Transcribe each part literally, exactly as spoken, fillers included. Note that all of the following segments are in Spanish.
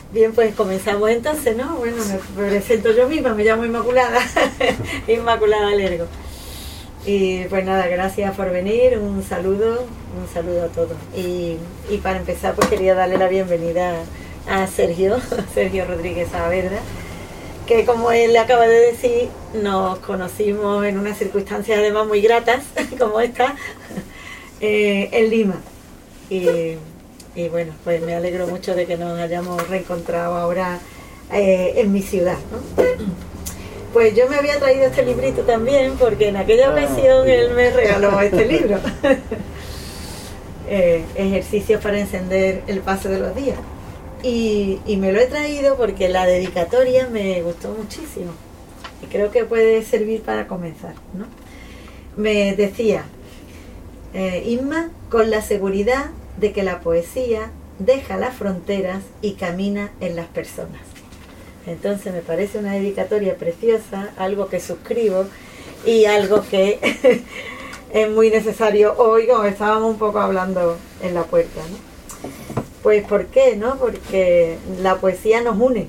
Bien, pues comenzamos entonces, ¿no? Bueno, me presento yo misma, me llamo Inmaculada, Inmaculada Lergo. Y pues nada, gracias por venir, un saludo, un saludo a todos. Y, y para empezar, pues quería darle la bienvenida a Sergio, Sergio Rodríguez Saavedra, que como él acaba de decir, nos conocimos en unas circunstancias además muy gratas, como esta, eh, en Lima. Y, y bueno, pues me alegro mucho de que nos hayamos reencontrado ahora eh, en mi ciudad, ¿no? Pues yo me había traído este librito también, porque en aquella ocasión él me regaló este libro. eh, Ejercicios para encender el paso de los días. Y, y me lo he traído porque la dedicatoria me gustó muchísimo. Y creo que puede servir para comenzar, ¿no? Me decía, eh, Inma, con la seguridad de que la poesía deja las fronteras y camina en las personas. Entonces me parece una dedicatoria preciosa, algo que suscribo y algo que es muy necesario hoy, como estábamos un poco hablando en la puerta, ¿no? Pues ¿por qué? ¿No? Porque la poesía nos une,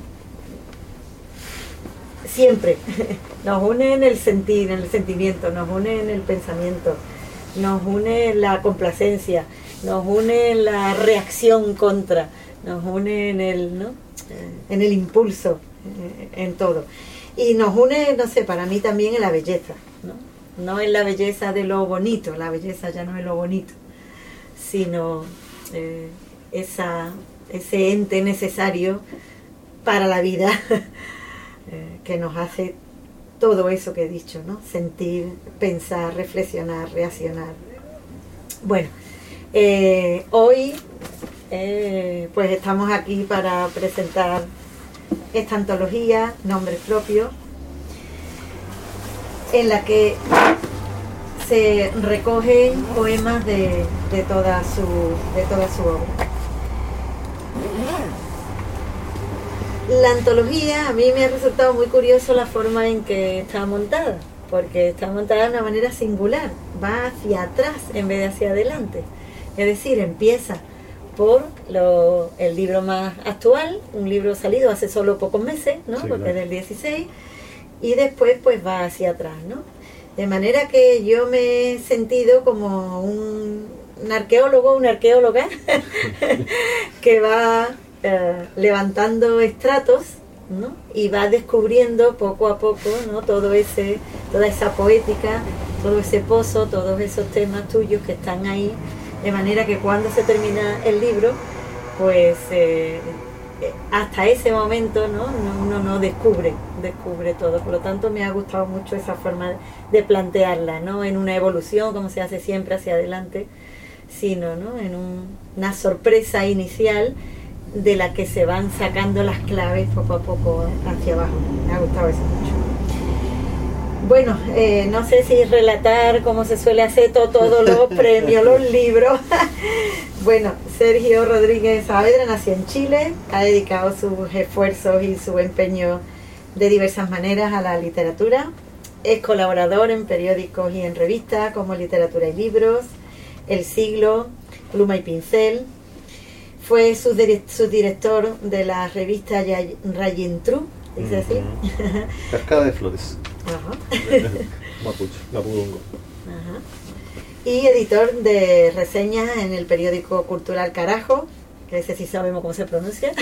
siempre, nos une en el sentir, en el sentimiento, nos une en el pensamiento, nos une en la complacencia, nos une en la reacción contra, nos une en el, ¿no? en el impulso, en todo. Y nos une, no sé, para mí también en la belleza, ¿no? No en la belleza de lo bonito, la belleza ya no es lo bonito, sino eh, esa, ese ente necesario para la vida eh, que nos hace todo eso que he dicho, ¿no? Sentir, pensar, reflexionar, reaccionar. Bueno, eh, hoy eh, pues estamos aquí para presentar esta antología, Nombres Propios, en la que se recogen poemas de, de, toda su, de toda su obra. La antología a mí me ha resultado muy curioso la forma en que está montada, porque está montada de una manera singular, va hacia atrás en vez de hacia adelante. Es decir, empieza por lo, el libro más actual, un libro salido hace solo pocos meses, ¿no? Sí, porque claro. Es del dieciséis, y después pues va hacia atrás, ¿no? De manera que yo me he sentido como un, un arqueólogo, una arqueóloga que va eh, levantando estratos, ¿no? Y va descubriendo poco a poco, ¿no? Todo ese, toda esa poética, todo ese pozo, todos esos temas tuyos que están ahí. De manera que cuando se termina el libro, pues eh, hasta ese momento, ¿no? uno no descubre, descubre todo. Por lo tanto, me ha gustado mucho esa forma de plantearla, no en una evolución, como se hace siempre hacia adelante, sino, ¿no? en un, una sorpresa inicial de la que se van sacando las claves poco a poco hacia abajo. Me ha gustado eso mucho. Bueno, eh, no sé si relatar como se suele hacer todo, todos los premios, los libros. Bueno, Sergio Rodríguez Saavedra nació en Chile, ha dedicado sus esfuerzos y su empeño de diversas maneras a la literatura. Es colaborador en periódicos y en revistas como Literatura y Libros, El Siglo, Pluma y Pincel. Fue subdirector de la revista Rayentru, dice así. Mm-hmm. Cascada de Flores. Ajá. Mapuche, Mapudungo. Ajá. Y editor de reseñas en el periódico cultural Carajo, que ese sí sabemos cómo se pronuncia.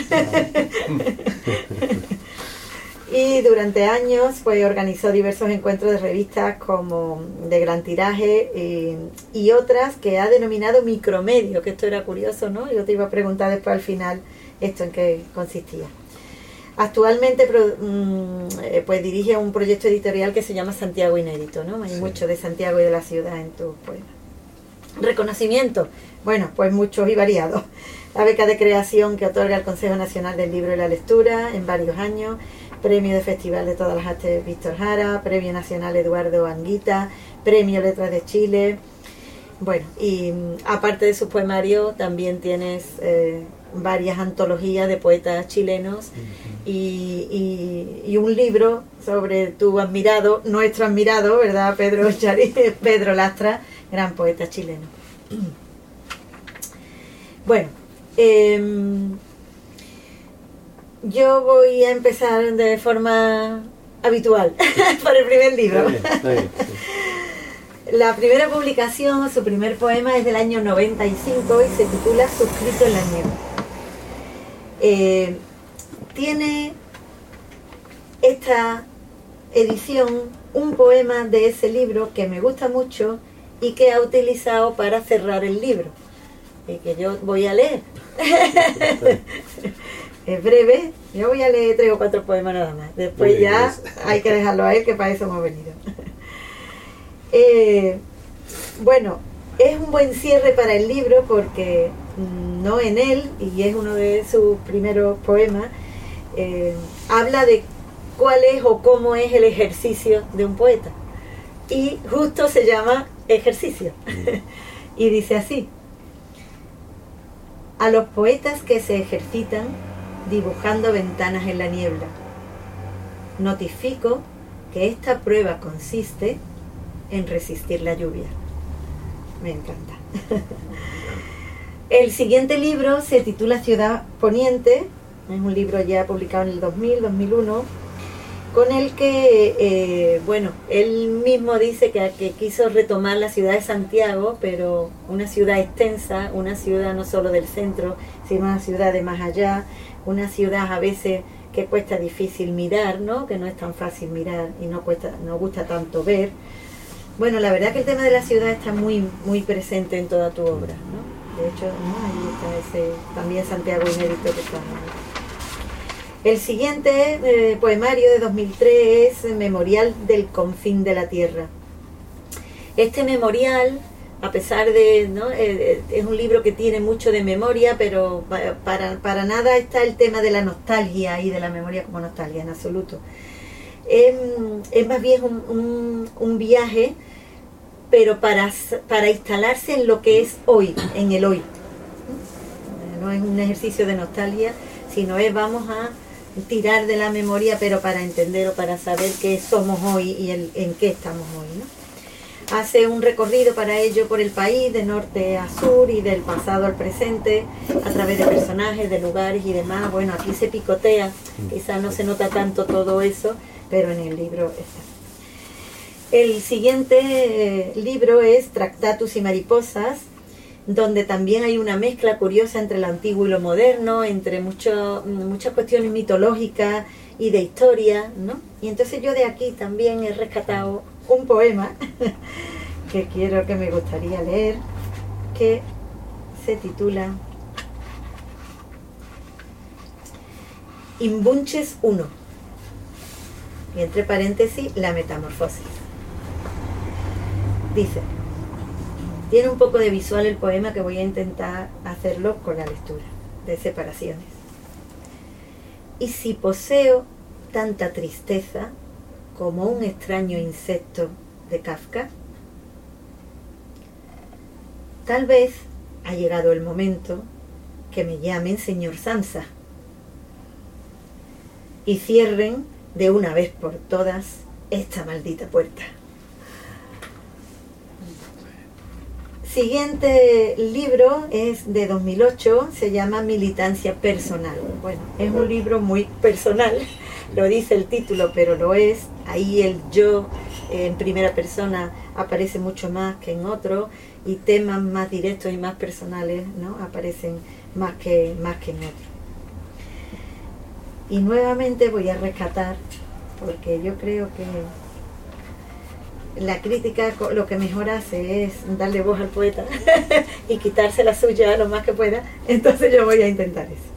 Y durante años pues organizó diversos encuentros de revistas como de gran tiraje y, y otras que ha denominado micromedio, que esto era curioso, ¿no? Yo te iba a preguntar después al final esto en qué consistía. Actualmente pues dirige un proyecto editorial que se llama Santiago Inédito, ¿no? Hay sí. mucho de Santiago y de la ciudad en tus poemas. Reconocimiento, bueno, pues muchos y variados. La beca de creación que otorga el Consejo Nacional del Libro y la Lectura en varios años, premio de Festival de Todas las Artes Víctor Jara, premio nacional Eduardo Anguita, premio Letras de Chile. Bueno, y aparte de sus poemarios también tienes eh, varias antologías de poetas chilenos uh-huh. y, y, y un libro sobre tu admirado, nuestro admirado, ¿verdad? Pedro Chari, Pedro Lastra, gran poeta chileno. Bueno, eh, yo voy a empezar de forma habitual por el primer libro. Está bien, está bien, sí. La primera publicación, su primer poema es del año noventa y cinco y se titula Suscrito en la nieve. Eh, tiene esta edición un poema de ese libro que me gusta mucho y que ha utilizado para cerrar el libro y que yo voy a leer. Es breve, yo voy a leer tres o cuatro poemas nada más, después Muy bien, ya pues. hay que dejarlo a él, que para eso hemos venido. eh, bueno, es un buen cierre para el libro porque mm, no en él, y es uno de sus primeros poemas, eh, habla de cuál es o cómo es el ejercicio de un poeta. Y justo se llama ejercicio. Y dice así: a los poetas que se ejercitan dibujando ventanas en la niebla, notifico que esta prueba consiste en resistir la lluvia. Me encanta. El siguiente libro se titula Ciudad Poniente, es un libro ya publicado en el dos mil, dos mil uno, con el que, eh, bueno, él mismo dice que, que quiso retomar la ciudad de Santiago, pero una ciudad extensa, una ciudad no solo del centro, sino una ciudad de más allá, una ciudad a veces que cuesta difícil mirar, ¿no? Que no es tan fácil mirar y no cuesta, no gusta tanto ver. Bueno, la verdad que el tema de la ciudad está muy, muy presente en toda tu obra, ¿no? De hecho, ¿no? Ahí está ese también Santiago inédito que está. El siguiente eh, poemario de dos mil tres es Memorial del Confín de la Tierra. Este memorial, a pesar de, ¿no? eh, es un libro que tiene mucho de memoria, pero para, para nada está el tema de la nostalgia y de la memoria como nostalgia, en absoluto. Es, es más bien un, un, un viaje, pero para, para instalarse en lo que es hoy, en el hoy. No es un ejercicio de nostalgia, sino es vamos a tirar de la memoria, pero para entender o para saber qué somos hoy y el, en qué estamos hoy, ¿no? Hace un recorrido para ello por el país, de norte a sur y del pasado al presente, a través de personajes, de lugares y demás. Bueno, aquí se picotea, quizás no se nota tanto todo eso, pero en el libro está. El siguiente eh, libro es Tractatus y Mariposas, donde también hay una mezcla curiosa entre lo antiguo y lo moderno, entre mucho, muchas cuestiones mitológicas y de historia, ¿no? Y entonces yo de aquí también he rescatado un poema que quiero, que me gustaría leer, que se titula Imbunches uno, y entre paréntesis, la metamorfosis. Dice, tiene un poco de visual el poema, que voy a intentar hacerlo con la lectura, de separaciones. Y si poseo tanta tristeza como un extraño insecto de Kafka, tal vez ha llegado el momento que me llamen señor Sansa y cierren de una vez por todas esta maldita puerta. Siguiente libro es de dos mil ocho, se llama Militancia Personal. Bueno, es un libro muy personal, lo dice el título, pero lo es. Ahí el yo en primera persona aparece mucho más que en otro, y temas más directos y más personales, ¿no? Aparecen más que, más que en otro. Y nuevamente voy a rescatar, porque yo creo que la crítica lo que mejor hace es darle voz al poeta y quitarse la suya lo más que pueda. Entonces yo voy a intentar eso.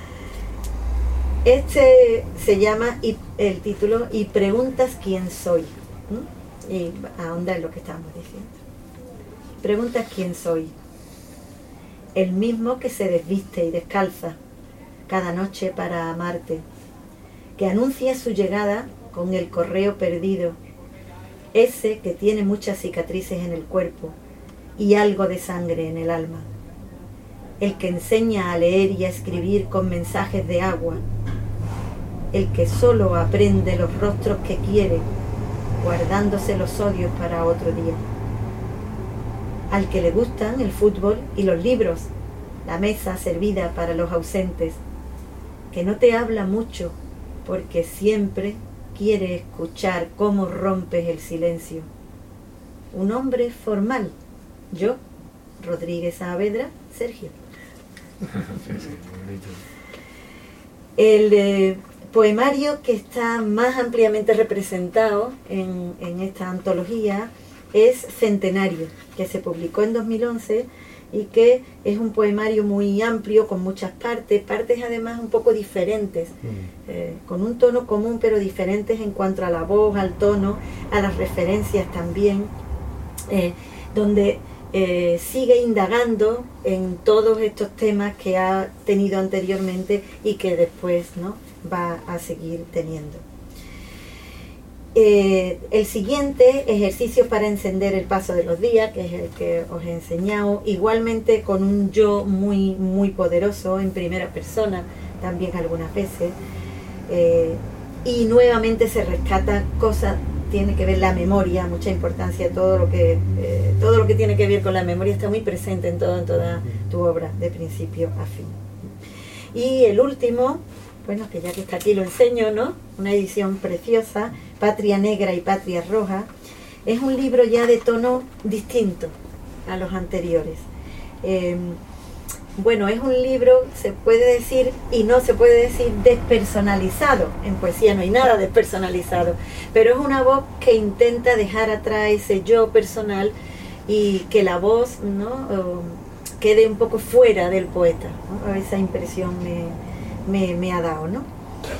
Este se llama, y el título, Y preguntas quién soy. ¿Mm? Y ahonda en lo que estábamos diciendo. Preguntas quién soy. El mismo que se desviste y descalza cada noche para amarte, que anuncia su llegada con el correo perdido, ese que tiene muchas cicatrices en el cuerpo y algo de sangre en el alma, el que enseña a leer y a escribir con mensajes de agua, el que solo aprende los rostros que quiere, guardándose los odios para otro día, al que le gustan el fútbol y los libros, la mesa servida para los ausentes, que no te habla mucho, porque siempre quiere escuchar cómo rompes el silencio. Un hombre formal, yo, Rodríguez Saavedra, Sergio. El eh, poemario que está más ampliamente representado en, en esta antología es Centenario, que se publicó en dos mil once y que es un poemario muy amplio, con muchas partes, partes además un poco diferentes, mm. eh, con un tono común pero diferentes en cuanto a la voz, al tono, a las referencias también, eh, donde eh, sigue indagando en todos estos temas que ha tenido anteriormente y que después, ¿no?, va a seguir teniendo. Eh, el siguiente, Ejercicios para encender el paso de los días, que es el que os he enseñado, igualmente con un yo muy, muy poderoso, en primera persona, también algunas veces, eh, y nuevamente se rescata cosas, tiene que ver la memoria, mucha importancia, todo lo que eh, todo lo que tiene que ver con la memoria está muy presente en, todo, en toda tu obra, de principio a fin. Y el último, bueno, que ya que está aquí lo enseño, ¿no?, una edición preciosa, Patria Negra y Patria Roja, es un libro ya de tono distinto a los anteriores. Eh, bueno, es un libro, se puede decir, y no se puede decir despersonalizado. En poesía no hay nada despersonalizado, pero es una voz que intenta dejar atrás ese yo personal y que la voz, ¿no?, uh, quede un poco fuera del poeta, ¿no? Esa impresión me, me, me ha dado, ¿no?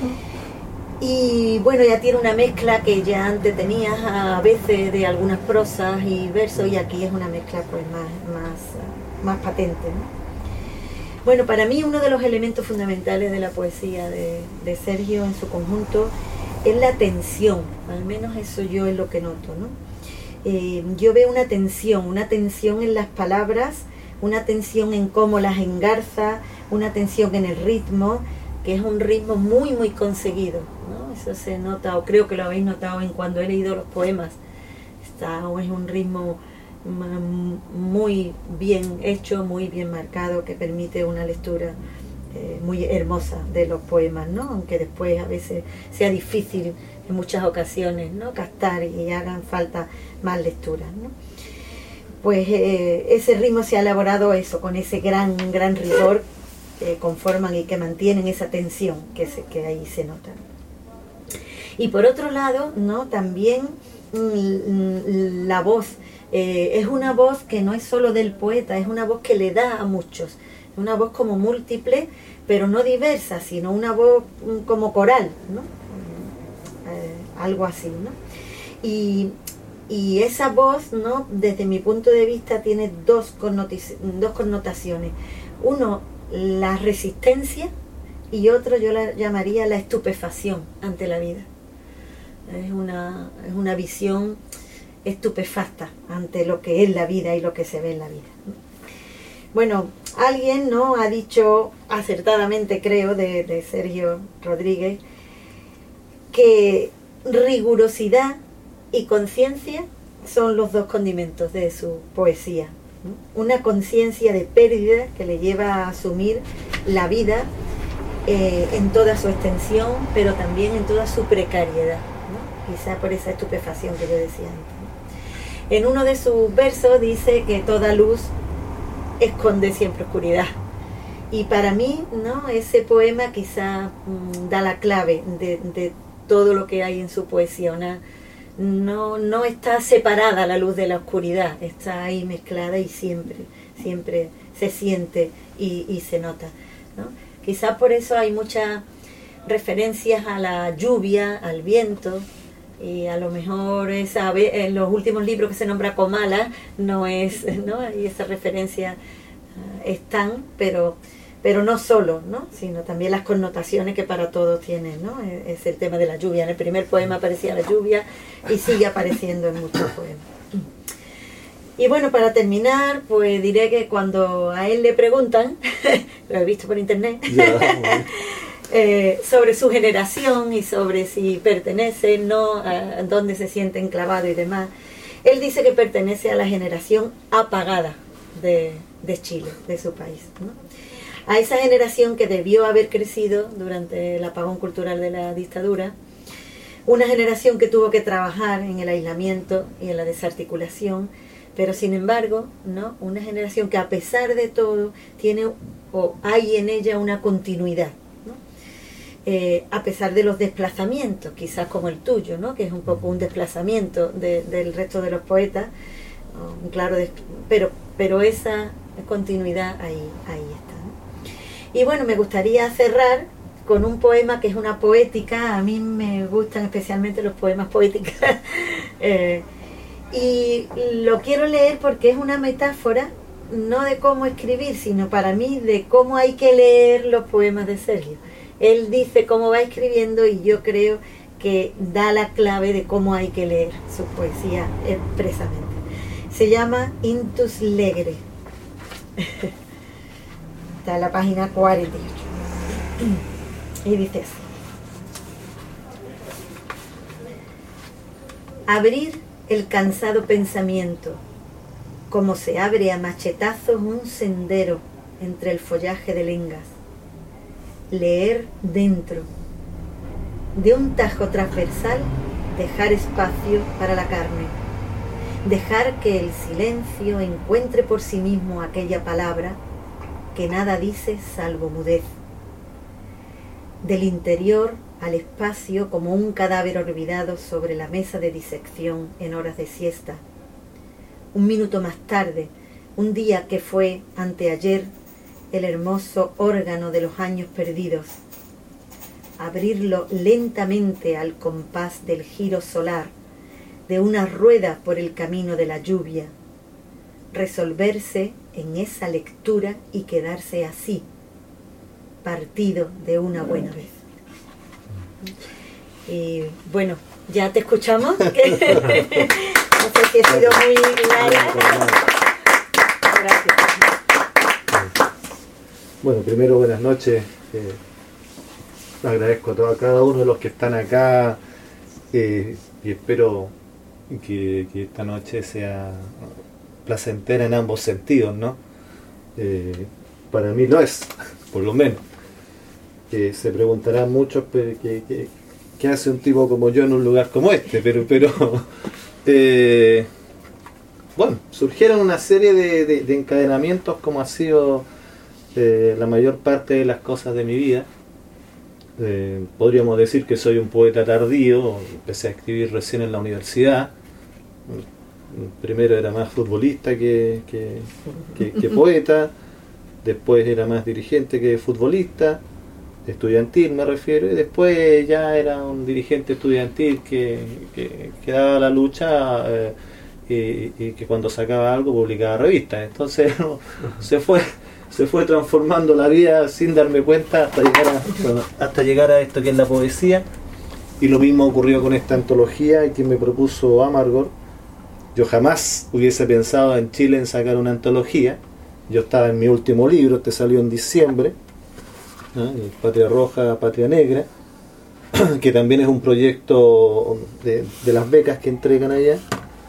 Y bueno, ya tiene una mezcla que ya antes tenías a veces de algunas prosas y versos, y aquí es una mezcla pues más, más, más patente, ¿no? Bueno, para mí uno de los elementos fundamentales de la poesía de, de Sergio en su conjunto es la tensión, al menos eso yo es lo que noto, ¿no? Eh, yo veo una tensión, una tensión en las palabras, una tensión en cómo las engarza, una tensión en el ritmo, que es un ritmo muy muy conseguido, ¿no? Eso se nota, o creo que lo habéis notado en cuando he leído los poemas. Está, es un ritmo muy bien hecho, muy bien marcado, que permite una lectura eh, muy hermosa de los poemas, ¿no? Aunque después a veces sea difícil en muchas ocasiones, ¿no?, captar y hagan falta más lecturas, ¿no? Pues eh, ese ritmo se ha elaborado eso, con ese gran, gran rigor que conforman y que mantienen esa tensión que, se, que ahí se nota. Y por otro lado, ¿no?, también mm, la voz, eh, es una voz que no es solo del poeta, es una voz que le da a muchos, una voz como múltiple, pero no diversa, sino una voz mm, como coral, ¿no? Eh, algo así, ¿no? Y, y esa voz, ¿no?, desde mi punto de vista tiene dos, dos connotaciones. Uno, la resistencia, y otro yo la llamaría la estupefacción ante la vida. Es una, es una visión estupefacta ante lo que es la vida y lo que se ve en la vida. Bueno, alguien, ¿no?, ha dicho acertadamente, creo, de, de Sergio Rodríguez, que rigurosidad y conciencia son los dos condimentos de su poesía. Una conciencia de pérdida que le lleva a asumir la vida eh, en toda su extensión, pero también en toda su precariedad, ¿no? Quizá por esa estupefacción que yo decía antes, ¿no? En uno de sus versos dice que toda luz esconde siempre oscuridad. Y para mí, ¿no?, ese poema quizá mmm, da la clave de, de todo lo que hay en su poesía. Una, no, no está separada la luz de la oscuridad, está ahí mezclada y siempre, siempre se siente y, y se nota, ¿no? Quizás por eso hay muchas referencias a la lluvia, al viento, y a lo mejor esa, en los últimos libros que se nombra Comala no es, ¿no?, y esa referencia uh, están, pero pero no solo, ¿no?, sino también las connotaciones que para todos tienen, ¿no? Es, es el tema de la lluvia. En el primer poema aparecía la lluvia y sigue apareciendo en muchos poemas. Y bueno, para terminar, pues diré que cuando a él le preguntan, lo he visto por internet, yeah, eh, sobre su generación y sobre si pertenece, no, a dónde se siente enclavado y demás, él dice que pertenece a la generación apagada de, de Chile, de su país, ¿no? a esa generación que debió haber crecido durante el apagón cultural de la dictadura, una generación que tuvo que trabajar en el aislamiento y en la desarticulación, pero sin embargo, ¿no? Una generación que a pesar de todo tiene o hay en ella una continuidad, ¿no? Eh, a pesar de los desplazamientos, quizás como el tuyo, ¿no? Que es un poco un desplazamiento de, del resto de los poetas, ¿no? Claro, de, pero, pero esa continuidad ahí, ahí está, ¿no? Y bueno, me gustaría cerrar con un poema que es una poética. A mí me gustan especialmente los poemas poéticos. eh, y lo quiero leer porque es una metáfora, no de cómo escribir, sino para mí de cómo hay que leer los poemas de Sergio. Él dice cómo va escribiendo y yo creo que da la clave de cómo hay que leer su poesía expresamente. Se llama Intus Legere. Está en la página cuarenta y ocho. Y dice así: abrir el cansado pensamiento, como se abre a machetazos un sendero entre el follaje de lengas. Leer dentro, de un tajo transversal, dejar espacio para la carne, dejar que el silencio encuentre por sí mismo aquella palabra que nada dice salvo mudez. Del interior al espacio como un cadáver olvidado sobre la mesa de disección en horas de siesta. Un minuto más tarde, un día que fue anteayer, el hermoso órgano de los años perdidos. Abrirlo lentamente al compás del giro solar, de una rueda por el camino de la lluvia. Resolverse en esa lectura y quedarse así, partido de una buena vez. Y bueno, ya te escuchamos. No sé si he sido muy larga. Gracias. Bueno, primero buenas noches. Eh, agradezco a, todo, a cada uno de los que están acá eh, y espero que, que esta noche sea placentera en ambos sentidos, ¿no? Eh, para mí lo es, por lo menos. Eh, se preguntarán muchos qué hace un tipo como yo en un lugar como este, pero, pero eh, bueno, surgieron una serie de, de, de encadenamientos como ha sido eh, la mayor parte de las cosas de mi vida. Eh, podríamos decir que soy un poeta tardío, empecé a escribir recién en la universidad. Primero era más futbolista que, que, que, que poeta, después era más dirigente que futbolista, estudiantil me refiero, y después ya era un dirigente estudiantil que, que, que daba la lucha eh, y, y que cuando sacaba algo publicaba revistas. Entonces no, se fue se fue transformando la vida sin darme cuenta hasta llegar a, bueno, hasta llegar a esto que es la poesía. Y lo mismo ocurrió con esta antología que me propuso Amargor. Yo jamás hubiese pensado en Chile en sacar una antología. Yo estaba en mi último libro, este salió en diciembre, ¿no? Patria Roja, Patria Negra, que también es un proyecto de, de las becas que entregan allá.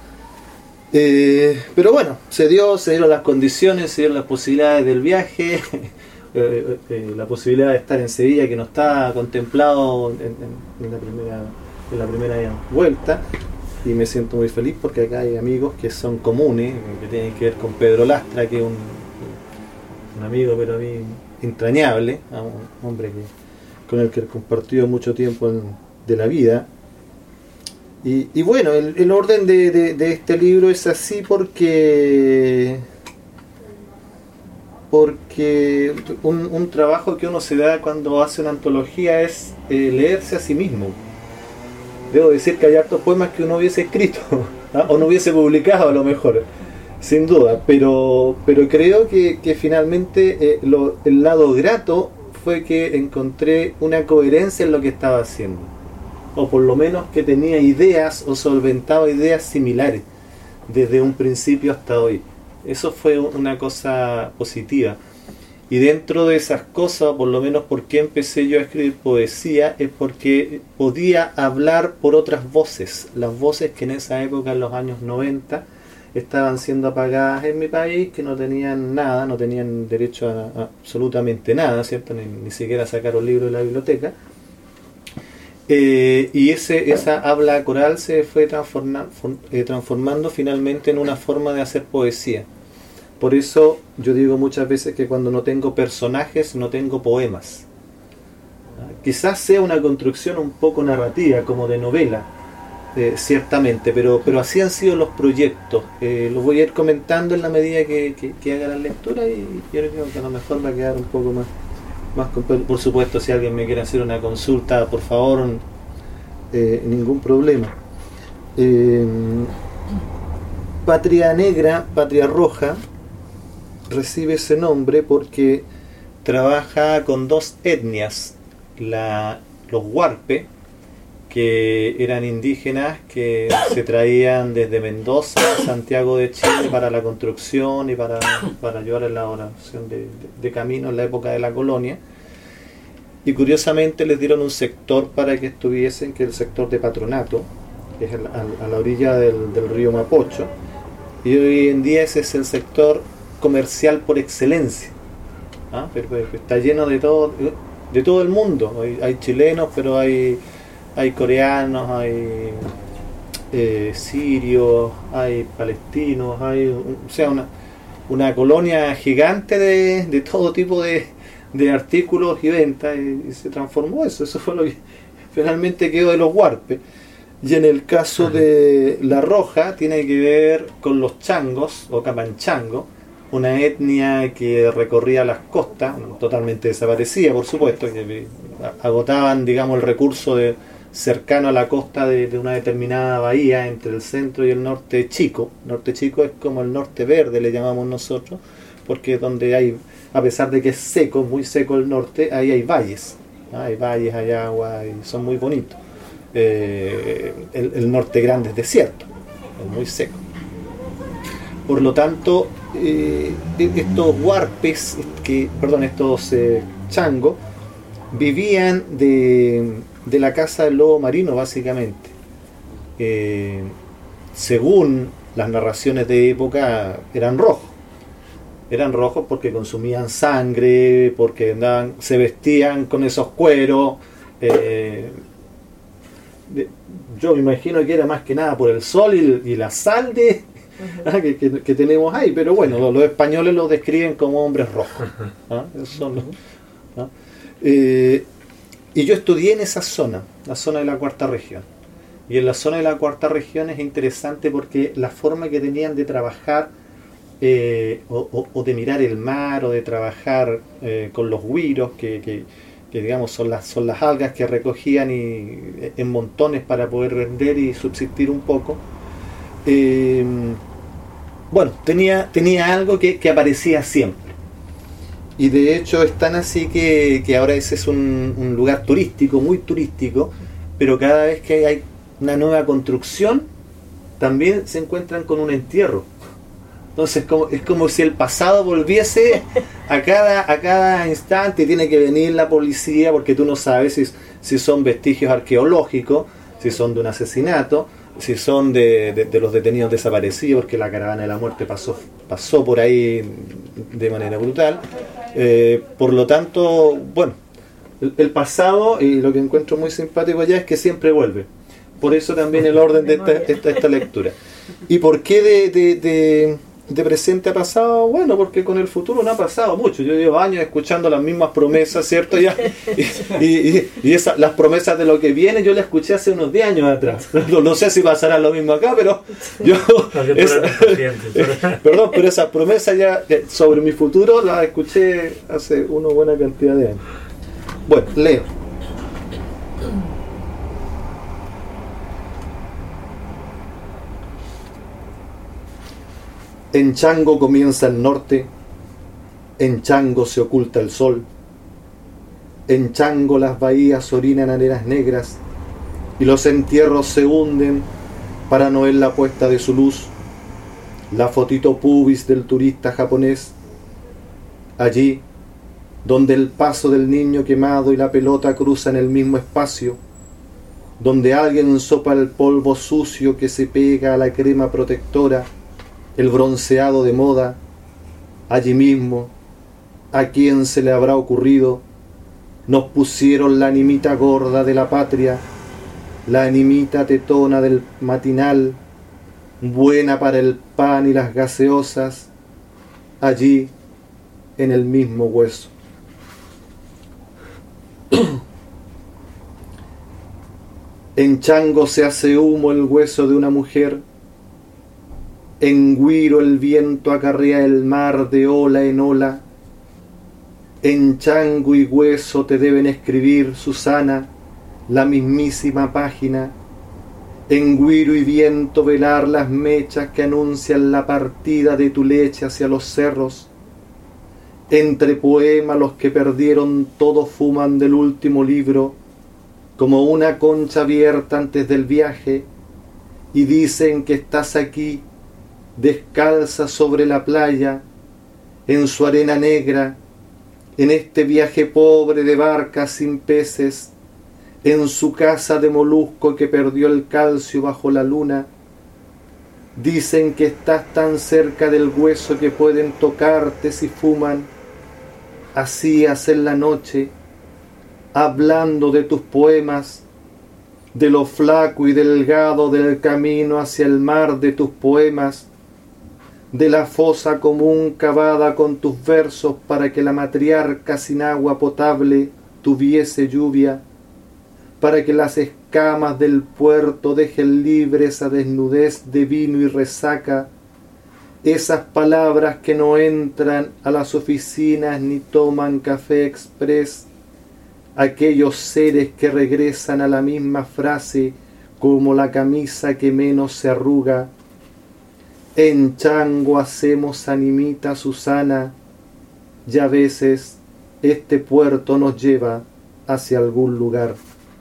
Eh, pero bueno, se dio, se dieron las condiciones, se dieron las posibilidades del viaje, eh, eh, la posibilidad de estar en Sevilla que no está contemplado en, en, en, la primera, en la primera vuelta, y me siento muy feliz porque acá hay amigos que son comunes, que tienen que ver con Pedro Lastra, que es un, un amigo pero a mí entrañable, un hombre que, con el que he compartido mucho tiempo en, de la vida. Y, y bueno, el, el orden de, de, de este libro es así porque porque un, un trabajo que uno se da cuando hace una antología es eh, leerse a sí mismo. Debo decir que hay hartos poemas que uno hubiese escrito, ¿no? O no hubiese publicado a lo mejor, sin duda, pero pero creo que, que finalmente eh, lo, el lado grato fue que encontré una coherencia en lo que estaba haciendo, o por lo menos que tenía ideas o solventaba ideas similares desde un principio hasta hoy. Eso fue una cosa positiva. Y dentro de esas cosas, por lo menos por qué empecé yo a escribir poesía, es porque podía hablar por otras voces, las voces que en esa época, en los años noventa, estaban siendo apagadas en mi país, que no tenían nada, no tenían derecho a, a absolutamente nada, ¿cierto? Ni, ni siquiera a sacar un libro de la biblioteca. Eh, y ese, esa habla coral se fue transforma, eh, transformando finalmente en una forma de hacer poesía. Por eso yo digo muchas veces que cuando no tengo personajes, no tengo poemas. Quizás sea una construcción un poco narrativa, como de novela, eh, ciertamente, pero, pero así han sido los proyectos. Eh, los voy a ir comentando en la medida que, que, que haga la lectura, y yo creo que a lo mejor va a quedar un poco más, más... Por supuesto, si alguien me quiere hacer una consulta, por favor, eh, ningún problema. Eh, Patria Negra, Patria Roja, recibe ese nombre porque trabaja con dos etnias. La, los huarpe, que eran indígenas que se traían desde Mendoza a Santiago de Chile para la construcción y para, para ayudar en la elaboración de, de, de camino en la época de la colonia, y curiosamente les dieron un sector para que estuviesen, que es el sector de Patronato, que es el, a, a la orilla del, del río Mapocho, y hoy en día ese es el sector comercial por excelencia. ¿Ah? Pero, pero está lleno de todo de todo el mundo. Hay, hay chilenos, pero hay hay coreanos, hay eh, sirios, hay palestinos, hay, o sea, una, una colonia gigante de, de todo tipo de, de artículos y ventas, y, y se transformó eso. Eso fue lo que finalmente quedó de los huarpes. Y en el caso de La Roja, tiene que ver con los changos o camanchangos, una etnia que recorría las costas, totalmente desaparecida, por supuesto, que agotaban, digamos, el recurso de, cercano a la costa de, de una determinada bahía entre el centro y el norte chico. Norte chico es como el norte verde, le llamamos nosotros, porque es donde hay, a pesar de que es seco, muy seco el norte, ahí hay valles, ¿no? Hay valles, hay agua, y son muy bonitos. Eh, el, el norte grande es desierto, es muy seco. Por lo tanto, eh, estos huarpes, que, perdón, estos eh, changos, vivían de, de la caza del lobo marino, básicamente. Eh, según las narraciones de época, eran rojos. Eran rojos porque consumían sangre, porque andaban, se vestían con esos cueros. Eh, de, yo me imagino que era más que nada por el sol y, y la sal de... ¿Ah? Que, que, que tenemos ahí, pero bueno, los, los españoles los describen como hombres rojos. ¿Ah? Esos son los, ¿ah? eh, y yo estudié en esa zona, la zona de la cuarta región. Y en la zona de la cuarta región es interesante porque la forma que tenían de trabajar, eh, o, o, o de mirar el mar, o de trabajar eh, con los güiros, que, que, que digamos son las, son las algas que recogían y, en montones para poder vender y subsistir un poco. Eh, bueno, tenía, tenía algo que, que aparecía siempre. Y de hecho es tan así que, que ahora ese es un, un lugar turístico, muy turístico, pero cada vez que hay una nueva construcción, también se encuentran con un entierro. Entonces como, es como si el pasado volviese a cada, a cada instante, y tiene que venir la policía, porque tú no sabes si, si son vestigios arqueológicos, si son de un asesinato, si son de, de, de los detenidos desaparecidos, porque la caravana de la muerte pasó, pasó por ahí de manera brutal. Eh, por lo tanto, bueno, el, el pasado, y lo que encuentro muy simpático allá es que siempre vuelve. Por eso también el orden de esta, esta, esta lectura. ¿Y por qué de, de, de, de presente a pasado? Bueno, porque con el futuro no ha pasado mucho. Yo llevo años escuchando las mismas promesas, ¿cierto? Ya, y y, y esa, las promesas de lo que viene yo las escuché hace unos diez años atrás. No, no sé si pasará lo mismo acá, pero yo... esa, perdón, pero esas promesas ya sobre mi futuro las escuché hace una buena cantidad de años. Bueno, leo. En Chango comienza el norte, en Chango se oculta el sol, en Chango las bahías orinan arenas negras y los entierros se hunden para no ver la puesta de su luz, la fotito pubis del turista japonés. Allí, donde el paso del niño quemado y la pelota cruzan el mismo espacio, donde alguien sopa el polvo sucio que se pega a la crema protectora, el bronceado de moda, allí mismo, ¿a quién se le habrá ocurrido? Nos pusieron la animita gorda de la patria, la animita tetona del matinal, buena para el pan y las gaseosas, allí en el mismo hueso. En chango se hace humo el hueso de una mujer, en güiro el viento acarrea el mar de ola en ola. En chango y hueso te deben escribir, Susana, la mismísima página. En güiro y viento velar las mechas que anuncian la partida de tu leche hacia los cerros. Entre poemas los que perdieron todos fuman del último libro, como una concha abierta antes del viaje, y dicen que estás aquí, descalza sobre la playa, en su arena negra, en este viaje pobre de barcas sin peces, en su casa de molusco que perdió el calcio bajo la luna. Dicen que estás tan cerca del hueso que pueden tocarte si fuman. Así hacen la noche, hablando de tus poemas, de lo flaco y delgado del camino hacia el mar de tus poemas, de la fosa común cavada con tus versos para que la matriarca sin agua potable tuviese lluvia, para que las escamas del puerto dejen libre esa desnudez de vino y resaca, esas palabras que no entran a las oficinas ni toman café express, aquellos seres que regresan a la misma frase como la camisa que menos se arruga. En chango hacemos animita Susana, y a veces este puerto nos lleva hacia algún lugar.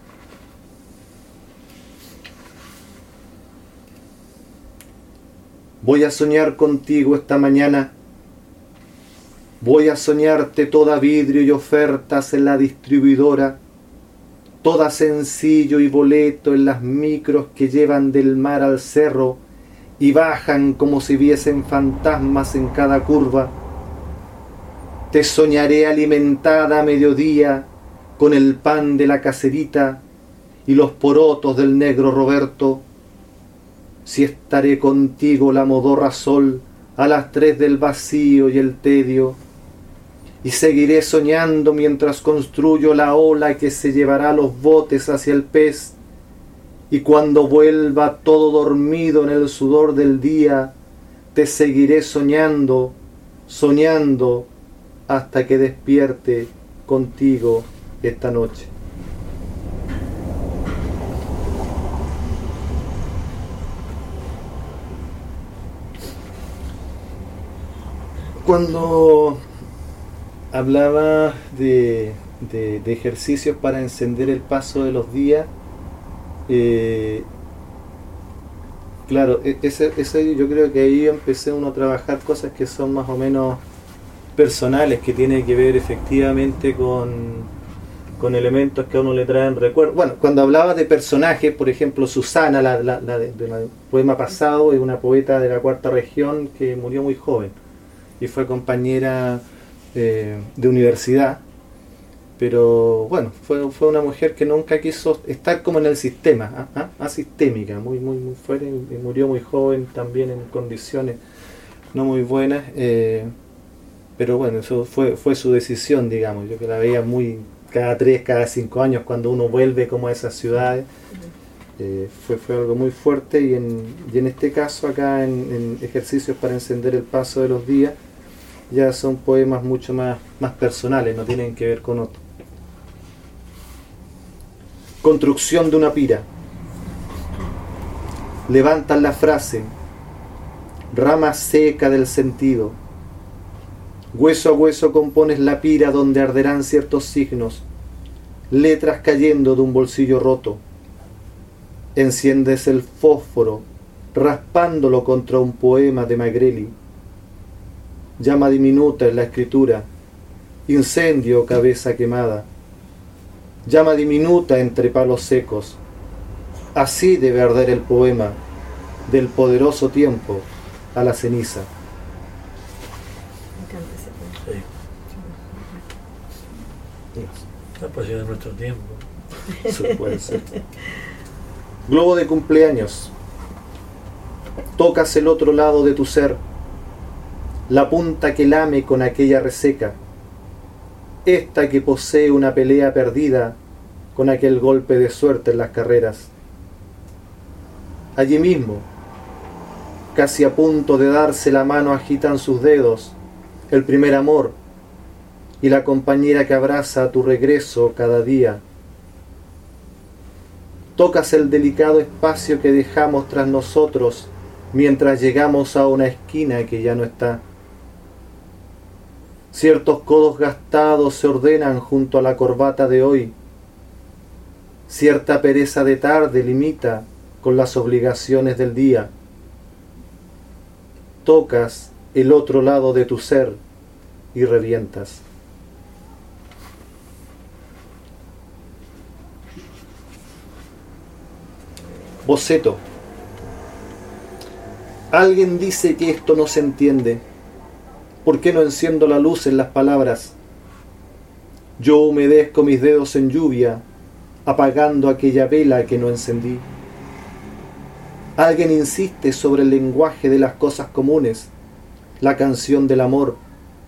Voy a soñar contigo esta mañana, voy a soñarte toda vidrio y ofertas en la distribuidora, toda sencillo y boleto en las micros que llevan del mar al cerro y bajan como si viesen fantasmas en cada curva. Te soñaré alimentada a mediodía con el pan de la caserita y los porotos del negro Roberto. Si estaré contigo la modorra sol a las tres del vacío y el tedio, y seguiré soñando mientras construyo la ola que se llevará los botes hacia el pez, y cuando vuelva todo dormido en el sudor del día, te seguiré soñando, soñando, hasta que despierte contigo esta noche. Cuando hablaba de, de, de ejercicios para encender el paso de los días, eh, claro, ese, ese yo creo que ahí empecé uno a trabajar cosas que son más o menos personales, que tienen que ver efectivamente con, con elementos que a uno le traen recuerdos. Bueno, cuando hablaba de personajes, por ejemplo, Susana, la, la, la del de poema pasado, es una poeta de la cuarta región que murió muy joven y fue compañera eh, de universidad, pero bueno, fue, fue una mujer que nunca quiso estar como en el sistema, ¿ah? asistémica, muy, muy, muy fuerte, y murió muy joven también en condiciones no muy buenas, eh, pero bueno, eso fue, fue su decisión, digamos. Yo que la veía muy cada tres, cada cinco años cuando uno vuelve como a esas ciudades, eh, fue, fue algo muy fuerte, y en, y en este caso acá en, en Ejercicios para encender el paso de los días, ya son poemas mucho más, más personales, no tienen que ver con otro. Construcción de una pira. Levantan la frase, rama seca del sentido. Hueso a hueso compones la pira donde arderán ciertos signos, letras cayendo de un bolsillo roto. Enciendes el fósforo, raspándolo contra un poema de Magreli. Llama diminuta en la escritura, incendio, cabeza quemada. Llama diminuta entre palos secos. Así debe arder el poema del poderoso tiempo a la ceniza. Me encanta ese tema. Sí. La pasión de nuestro tiempo. Eso puede ser. Globo de cumpleaños. Tocas el otro lado de tu ser, la punta que lame con aquella reseca, esta que posee una pelea perdida con aquel golpe de suerte en las carreras. Allí mismo, casi a punto de darse la mano, agitan sus dedos el primer amor y la compañera que abraza a tu regreso cada día. Tocas el delicado espacio que dejamos tras nosotros mientras llegamos a una esquina que ya no está. Ciertos codos gastados se ordenan junto a la corbata de hoy. Cierta pereza de tarde limita con las obligaciones del día. Tocas el otro lado de tu ser y revientas. Boceto. Alguien dice que esto no se entiende. ¿Por qué no enciendo la luz en las palabras? Yo humedezco mis dedos en lluvia, apagando aquella vela que no encendí. Alguien insiste sobre el lenguaje de las cosas comunes, la canción del amor.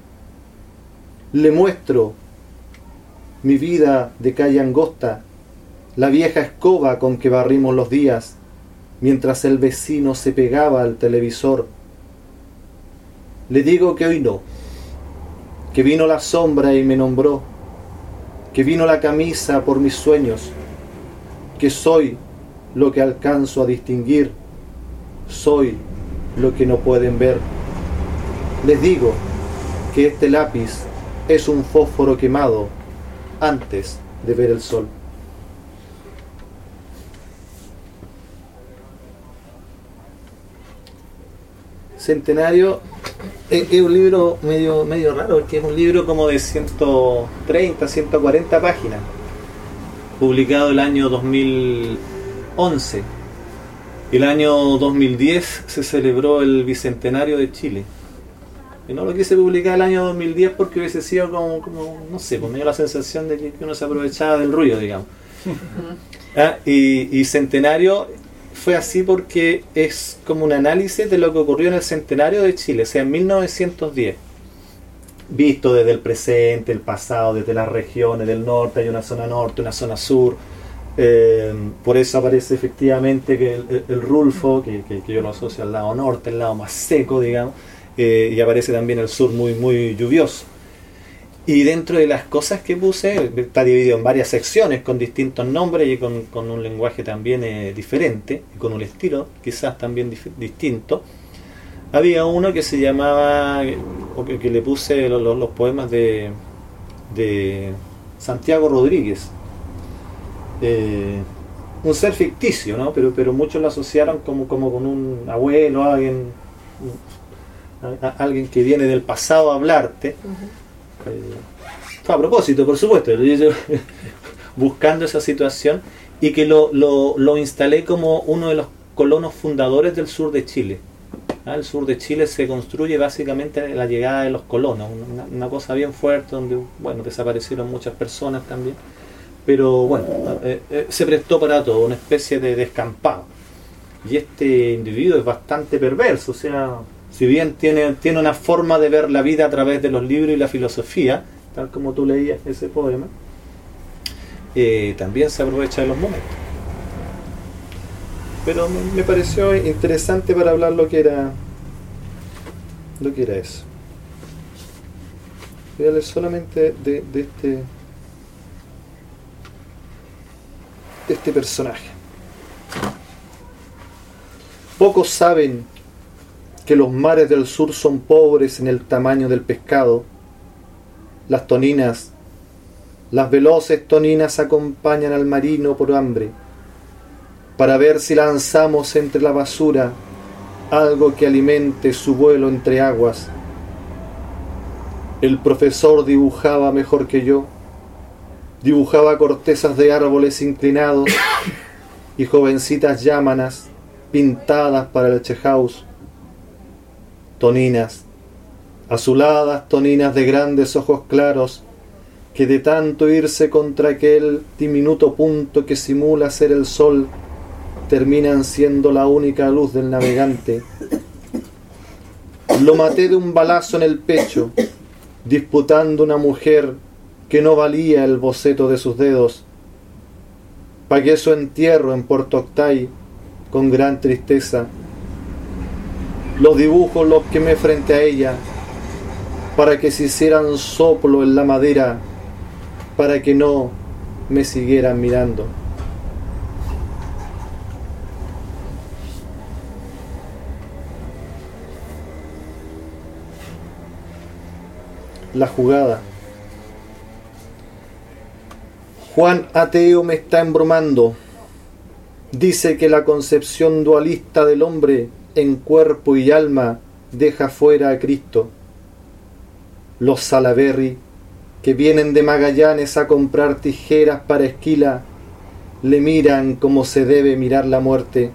Le muestro mi vida de calle angosta, la vieja escoba con que barrimos los días, mientras el vecino se pegaba al televisor. Le digo que hoy no, que vino la sombra y me nombró, que vino la camisa por mis sueños, que soy lo que alcanzo a distinguir, soy lo que no pueden ver. Les digo que este lápiz es un fósforo quemado antes de ver el sol. Centenario es, es un libro medio, medio raro, porque es un libro como de ciento treinta, ciento cuarenta páginas, publicado el año dos mil once. El año dos mil diez se celebró el Bicentenario de Chile. Y no lo quise publicar el año dos mil diez porque hubiese sido como, como no sé, pues me dio la sensación de que uno se aprovechaba del ruido, digamos. ¿Ah? y, y Centenario fue así porque es como un análisis de lo que ocurrió en el Centenario de Chile, o sea, en mil novecientos diez. Visto desde el presente, el pasado, desde las regiones del norte, hay una zona norte, una zona sur. Eh, por eso aparece efectivamente que el, el, el Rulfo, que, que, que yo lo asocio al lado norte, el lado más seco, digamos, eh, y aparece también el sur muy, muy lluvioso. Y dentro de las cosas que puse, está dividido en varias secciones con distintos nombres y con, con un lenguaje también eh, diferente, y con un estilo quizás también dif- distinto. Había uno que se llamaba, o que, que le puse los, los poemas de, de Santiago Rodríguez. Eh, un ser ficticio, ¿no? Pero, pero muchos lo asociaron como, como con un abuelo, alguien, a, a, alguien que viene del pasado a hablarte. Uh-huh. Eh, a propósito, por supuesto, buscando esa situación, y que lo, lo, lo instalé como uno de los colonos fundadores del sur de Chile. ¿Ah? El sur de Chile se construye básicamente en la llegada de los colonos, una, una cosa bien fuerte donde, bueno, desaparecieron muchas personas también. Pero bueno, eh, eh, se prestó para todo, una especie de descampado. Y este individuo es bastante perverso, o sea, si bien tiene, tiene una forma de ver la vida a través de los libros y la filosofía, tal como tú leías ese poema, eh, también se aprovecha de los momentos. Pero me, me pareció interesante para hablar lo que era, lo que era eso. Voy a leer solamente de, de este... este personaje. Pocos saben que los mares del sur son pobres en el tamaño del pescado. Las toninas, las veloces toninas acompañan al marino por hambre, para ver si lanzamos entre la basura algo que alimente su vuelo entre aguas. El profesor dibujaba mejor que yo. Dibujaba cortezas de árboles inclinados y jovencitas llámanas pintadas para el Chehaus. Toninas, azuladas toninas de grandes ojos claros, que de tanto irse contra aquel diminuto punto que simula ser el sol, terminan siendo la única luz del navegante. Lo maté de un balazo en el pecho, disputando una mujer que no valía el boceto de sus dedos. Pagué su entierro en Puerto Octay con gran tristeza. Los dibujos los quemé frente a ella, para que se hicieran soplo en la madera, para que no me siguieran mirando. La jugada. Juan ateo me está embromando. Dice que la concepción dualista del hombre en cuerpo y alma deja fuera a Cristo. Los Salaberry, que vienen de Magallanes a comprar tijeras para esquila, le miran como se debe mirar la muerte.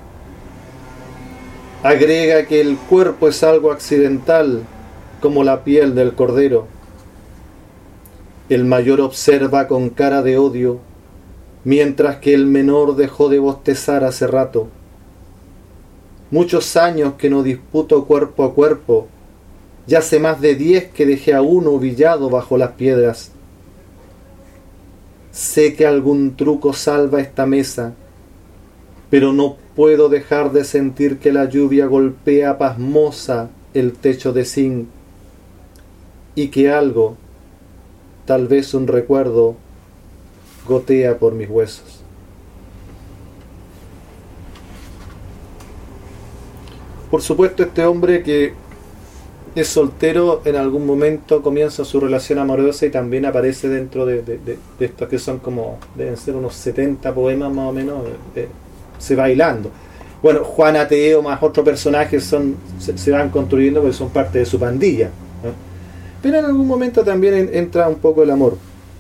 Agrega que el cuerpo es algo accidental, como la piel del cordero. El mayor observa con cara de odio, mientras que el menor dejó de bostezar hace rato. Muchos años que no disputo cuerpo a cuerpo, ya hace más de diez que dejé a uno villado bajo las piedras. Sé que algún truco salva esta mesa, pero no puedo dejar de sentir que la lluvia golpea pasmosa el techo de zinc, y que algo, tal vez un recuerdo, gotea por mis huesos. Por supuesto, este hombre que es soltero en algún momento comienza su relación amorosa y también aparece dentro de, de, de, de estos que son como, deben ser unos setenta poemas más o menos, de, se va hilando. Bueno, Juan ateo más otros personajes son, se, se van construyendo porque son parte de su pandilla, ¿no? Pero en algún momento también en, entra un poco el amor.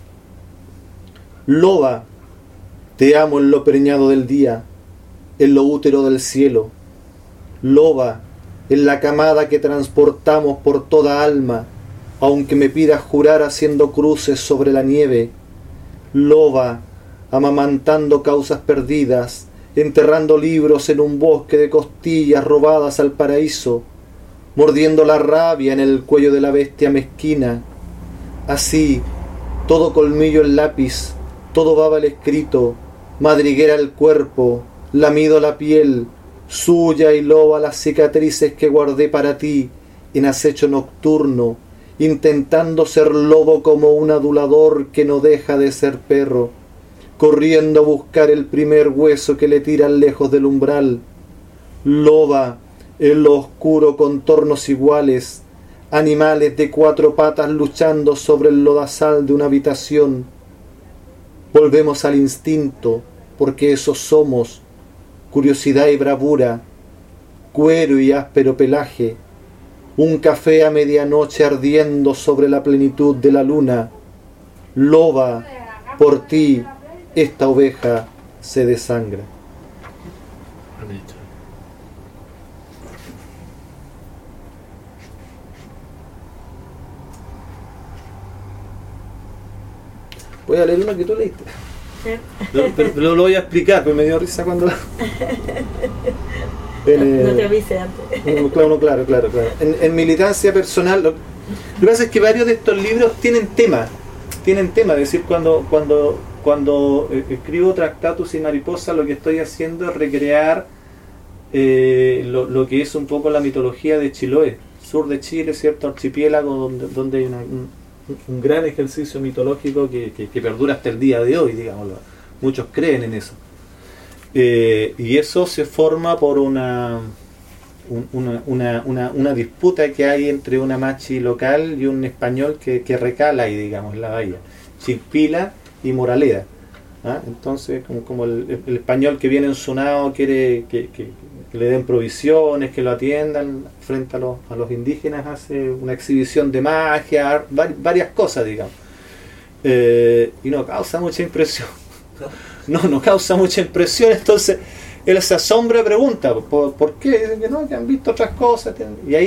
Loba, te amo en lo preñado del día, en lo útero del cielo. Loba, en la camada que transportamos por toda alma, aunque me pidas jurar haciendo cruces sobre la nieve. Loba, amamantando causas perdidas, enterrando libros en un bosque de costillas robadas al paraíso, mordiendo la rabia en el cuello de la bestia mezquina. Así, todo colmillo el lápiz, todo baba el escrito, madriguera el cuerpo, lamido la piel, suya y loba las cicatrices que guardé para ti en acecho nocturno, intentando ser lobo como un adulador que no deja de ser perro, corriendo a buscar el primer hueso que le tiran lejos del umbral. Loba, en lo oscuro contornos iguales, animales de cuatro patas luchando sobre el lodazal de una habitación. Volvemos al instinto, porque eso somos, curiosidad y bravura, cuero y áspero pelaje, un café a medianoche ardiendo sobre la plenitud de la luna. Loba, por ti esta oveja se desangra. Voy a leer uno que tú leíste. Pero, pero, pero lo voy a explicar, porque me dio risa cuando... en, no te avise antes. Claro, claro, claro, claro. En, en militancia personal, lo, lo que pasa es que varios de estos libros tienen tema, tienen tema, es decir, cuando cuando cuando escribo Tractatus y Mariposa, lo que estoy haciendo es recrear eh, lo, lo que es un poco la mitología de Chiloé, sur de Chile, cierto archipiélago donde, donde hay una... Un, un gran ejercicio mitológico que, que, que perdura hasta el día de hoy, digamos. Muchos creen en eso. Eh, y eso se forma por una, un, una, una, una, una disputa que hay entre una machi local y un español que, que recala ahí, digamos, en la bahía. Chilpila y Moraleda. ¿Ah? Entonces, como, como el, el español que viene ensonado quiere que, que, que le den provisiones, que lo atiendan frente a los, a los indígenas, hace una exhibición de magia, varias cosas, digamos. Eh, y no causa mucha impresión. No, no causa mucha impresión, entonces él se asombra y pregunta, ¿por, por qué? Dicen que no, que han visto otras cosas. Y ahí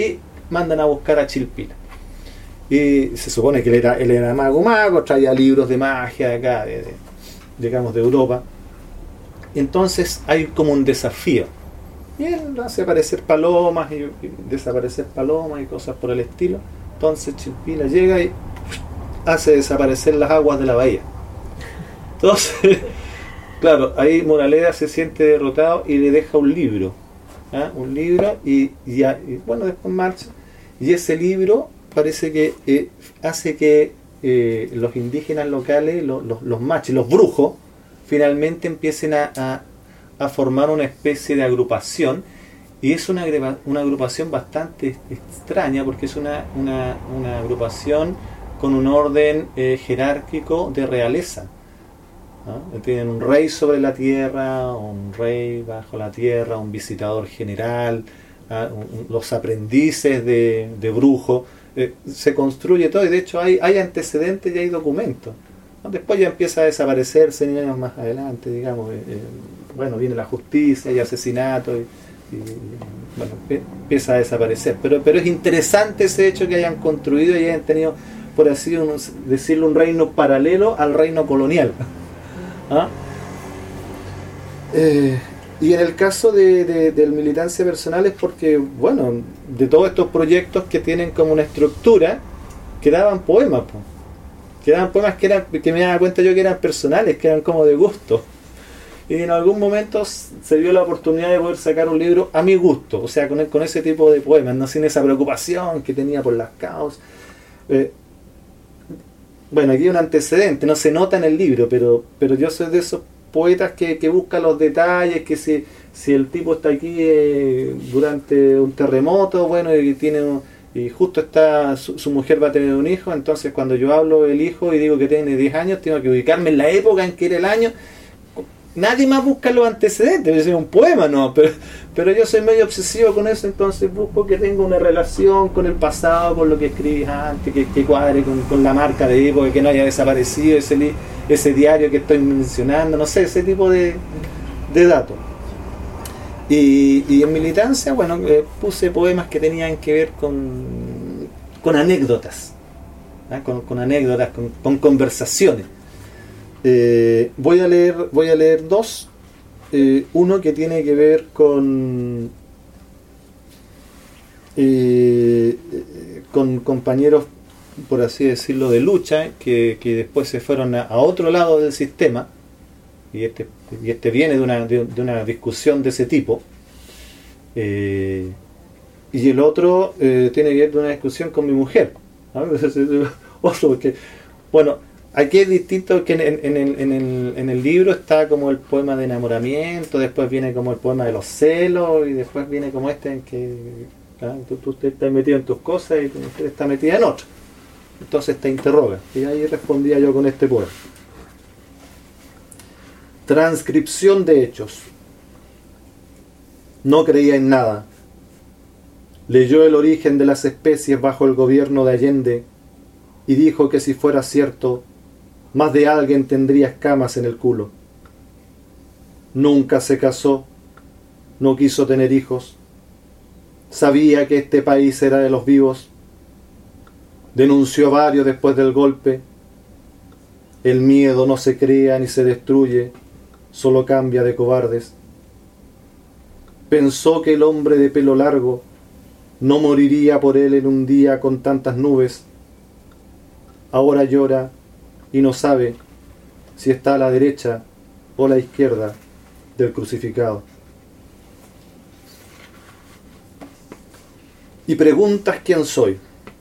mandan a buscar a Chilpila. Y se supone que él era, él era mago mago, traía libros de magia de acá, de, de, digamos de Europa. Entonces hay como un desafío. Y él hace aparecer palomas y, y desaparecer palomas y cosas por el estilo. Entonces Chilpila llega y hace desaparecer las aguas de la bahía. Entonces, claro, ahí Moraleda se siente derrotado y le deja un libro. ¿Ah? Un libro y, y, y bueno, después marcha. Y ese libro parece que eh, hace que eh, los indígenas locales, los, los, los machos, los brujos, finalmente empiecen a, a, a formar una especie de agrupación. Y es una, una agrupación bastante extraña porque es una, una, una agrupación con un orden eh, jerárquico de realeza. ¿No? Tienen un rey sobre la tierra, un rey bajo la tierra, un visitador general, ¿ah? un, los aprendices de, de brujo. Eh, se construye todo y de hecho hay, hay antecedentes y hay documentos. ¿No? Después ya empieza a desaparecer cien años más adelante, digamos. Eh, eh, bueno, viene la justicia y asesinato y, y bueno, empieza a desaparecer. Pero, pero es interesante ese hecho que hayan construido y hayan tenido, por así decirlo, un reino paralelo al reino colonial. ¿Ah? Eh, y en el caso de, de, de militancia personal es porque, bueno, de todos estos proyectos que tienen como una estructura, quedaban poemas, po. quedaban poemas que eran, que me daba cuenta yo que eran personales, que eran como de gusto. Y en algún momento se dio la oportunidad de poder sacar un libro a mi gusto, o sea, con, el, con ese tipo de poemas, no sin esa preocupación que tenía por las causas. Eh, Bueno, aquí hay un antecedente, no se nota en el libro, pero pero yo soy de esos poetas que, que buscan los detalles, que si, si el tipo está aquí eh, durante un terremoto, bueno, y tiene un, y justo está su, su mujer va a tener un hijo, entonces cuando yo hablo del hijo y digo que tiene diez años, tengo que ubicarme en la época en que era el año. Nadie más busca los antecedentes, es un poema, no, pero, pero yo soy medio obsesivo con eso, entonces busco que tenga una relación con el pasado, con lo que escribí antes, que, que cuadre con, con la marca de época, que no haya desaparecido ese, li, ese diario que estoy mencionando, no sé, ese tipo de, de datos. Y, y en militancia, bueno, eh, puse poemas que tenían que ver con, con anécdotas, ¿eh? con, con anécdotas, con, con conversaciones. Eh, voy a leer voy a leer dos. Eh, uno que tiene que ver con eh, con compañeros, por así decirlo, de lucha que, que después se fueron a, a otro lado del sistema, y este y este viene de una, de, de una discusión de ese tipo, eh, y el otro eh, tiene que ver de una discusión con mi mujer, ¿no? Otro, porque, bueno, aquí es distinto que en, en, en, en, el, en el libro está como el poema de enamoramiento, después viene como el poema de los celos, y después viene como este en que ¿ah? tú, tú estás metido en tus cosas y tu mujer está metida en otra. Entonces te interroga. Y ahí respondía yo con este poema. Transcripción de hechos. No creía en nada. Leyó el origen de las especies bajo el gobierno de Allende y dijo que si fuera cierto, más de alguien tendría escamas en el culo. Nunca se casó, no quiso tener hijos. Sabía que este país era de los vivos. Denunció varios después del golpe. El miedo no se crea ni se destruye, solo cambia de cobardes. Pensó que el hombre de pelo largo no moriría por él en un día con tantas nubes. Ahora llora y no sabe si está a la derecha o a la izquierda del crucificado. Y preguntas quién soy.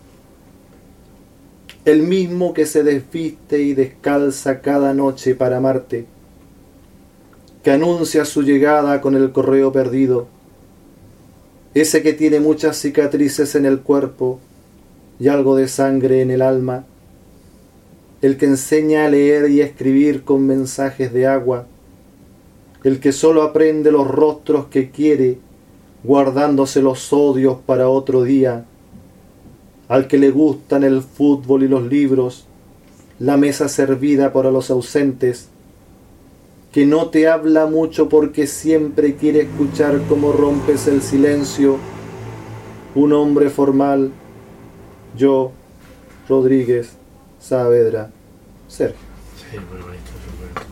El mismo que se desviste y descalza cada noche para amarte, que anuncia su llegada con el correo perdido, ese que tiene muchas cicatrices en el cuerpo y algo de sangre en el alma, el que enseña a leer y a escribir con mensajes de agua, el que solo aprende los rostros que quiere, guardándose los odios para otro día, al que le gustan el fútbol y los libros, la mesa servida para los ausentes, que no te habla mucho porque siempre quiere escuchar cómo rompes el silencio, un hombre formal, yo, Rodríguez, Saavedra, Sergio. Sí, muy bonito, muy bonito.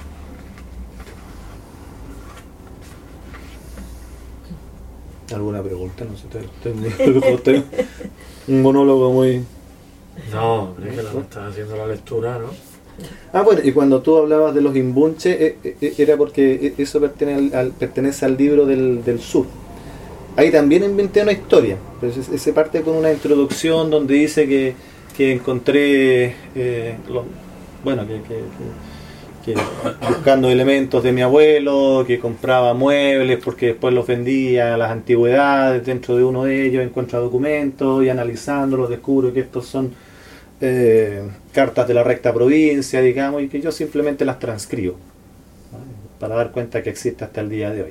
¿Alguna pregunta? No sé, estoy, estoy muy, estoy un monólogo muy... No, hombre, que la estás haciendo la lectura, ¿no? Ah, bueno, y cuando tú hablabas de los imbunches, eh, eh, era porque eso pertenece al, al, pertenece al libro del, del sur. Ahí también inventé una historia, pero se, se parte con una introducción donde dice que, que encontré, eh, lo, bueno, que, que, que, que buscando elementos de mi abuelo, que compraba muebles porque después los vendía a las antigüedades, dentro de uno de ellos encuentra documentos y analizándolos descubro que estos son eh, cartas de la recta provincia, digamos, y que yo simplemente las transcribo, ¿no? Para dar cuenta que existe hasta el día de hoy.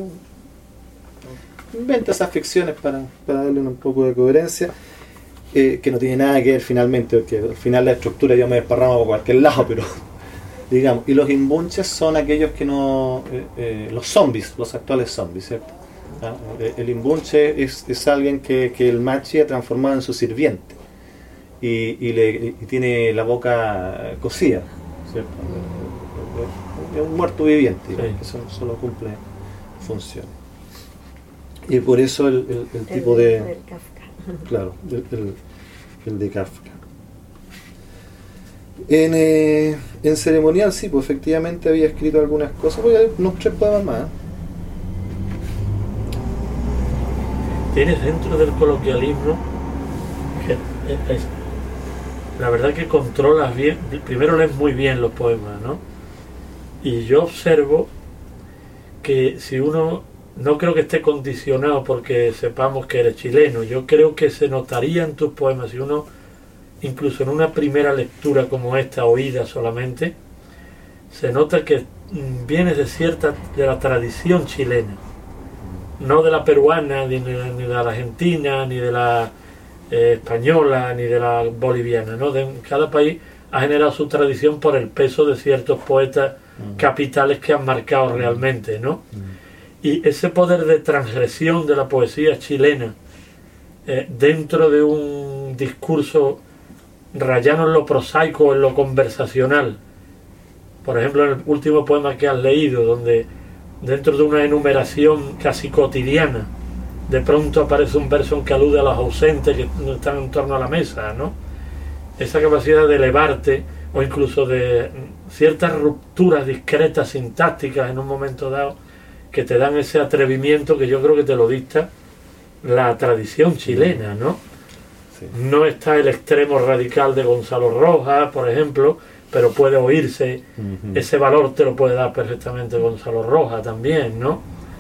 Inventa esas ficciones para, para darle un poco de coherencia, eh, que no tiene nada que ver finalmente, porque al final la estructura yo me desparramo por cualquier lado, pero digamos, y los imbunches son aquellos que no, eh, eh, los zombies, los actuales zombies, ¿cierto? ¿Ah? El imbunche es, es alguien que, que el machi ha transformado en su sirviente y, y, le, y tiene la boca cocida, ¿cierto? Es un muerto viviente, digamos, sí, que solo, solo cumple funciones. Y por eso el, el, el tipo el, de... el Kafka. Claro, el, el, el de Kafka. En, eh, en ceremonial sí, pues efectivamente había escrito algunas cosas. Voy a leer unos tres poemas más. Tienes dentro del coloquialismo que es, es, la verdad que controlas bien, primero lees muy bien los poemas, ¿no? Y yo observo que si uno, no creo que esté condicionado porque sepamos que eres chileno, yo creo que se notaría en tus poemas, si uno, incluso en una primera lectura como esta, oída solamente, se nota que vienes de cierta, de la tradición chilena, no de la peruana, ni de, ni de la argentina, ni de la eh, española, ni de la boliviana, ¿no? De, cada país ha generado su tradición por el peso de ciertos poetas uh-huh. capitales que han marcado uh-huh. realmente, ¿no? Uh-huh. Y ese poder de transgresión de la poesía chilena eh, dentro de un discurso rayano en lo prosaico, en lo conversacional. Por ejemplo, en el último poema que has leído, donde dentro de una enumeración casi cotidiana, de pronto aparece un verso en que alude a los ausentes que están en torno a la mesa, ¿no? Esa capacidad de elevarte, o incluso de ciertas rupturas discretas, sintácticas en un momento dado, que te dan ese atrevimiento que yo creo que te lo dicta la tradición chilena, ¿no? Sí. No está el extremo radical de Gonzalo Rojas, por ejemplo, pero puede oírse, uh-huh. ese valor te lo puede dar perfectamente Gonzalo Rojas también, ¿no?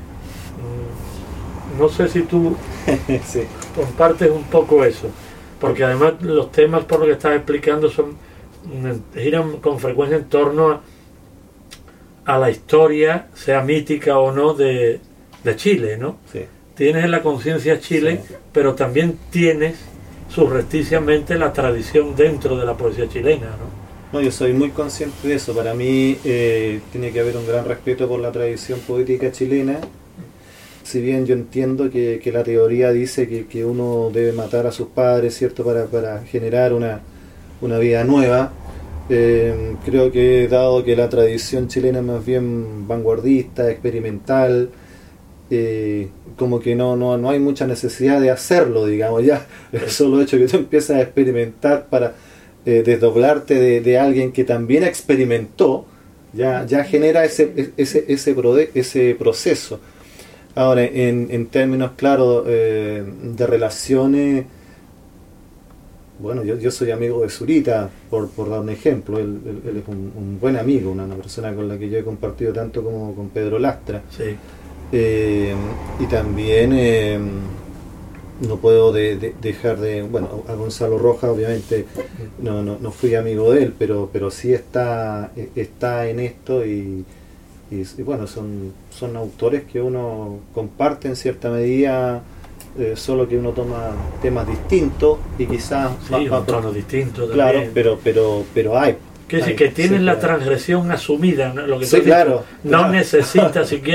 No sé si tú sí. compartes un poco eso, porque además los temas por lo que estás explicando son giran con frecuencia en torno a, a la historia, sea mítica o no, de, de Chile, ¿no? Sí. Tienes en la conciencia Chile, sí. pero también tienes subrepticiamente la tradición dentro de la poesía chilena, ¿no? No, yo soy muy consciente de eso. Para mí eh, tiene que haber un gran respeto por la tradición poética chilena. Si bien yo entiendo que, que la teoría dice que, que uno debe matar a sus padres, ¿cierto?, para, para generar una, una vida nueva, eh, creo que dado que la tradición chilena es más bien vanguardista, experimental, eh, como que no, no, no hay mucha necesidad de hacerlo, digamos, ya el solo hecho que tú empiezas a experimentar para eh, desdoblarte de, de alguien que también experimentó, ya, ya genera ese, ese, ese, prode, ese proceso. Ahora, en, en términos claros eh, de relaciones, bueno, yo, yo soy amigo de Zurita, por, por dar un ejemplo. Él, él, él es un, un buen amigo, una, una persona con la que yo he compartido tanto como con Pedro Lastra. Sí. Eh, y también eh, no puedo de, de, dejar de... Bueno, a Gonzalo Rojas obviamente no, no, no fui amigo de él, pero, pero sí está, está en esto y... Y, y bueno, son, son autores que uno comparte en cierta medida, eh, solo que uno toma temas distintos y quizás sí, más, un tono distinto claro, también. pero pero pero hay que, hay, que tienes sí, la claro. transgresión asumida, ¿no? Lo que sí, claro, dicho, no claro. necesita siquiera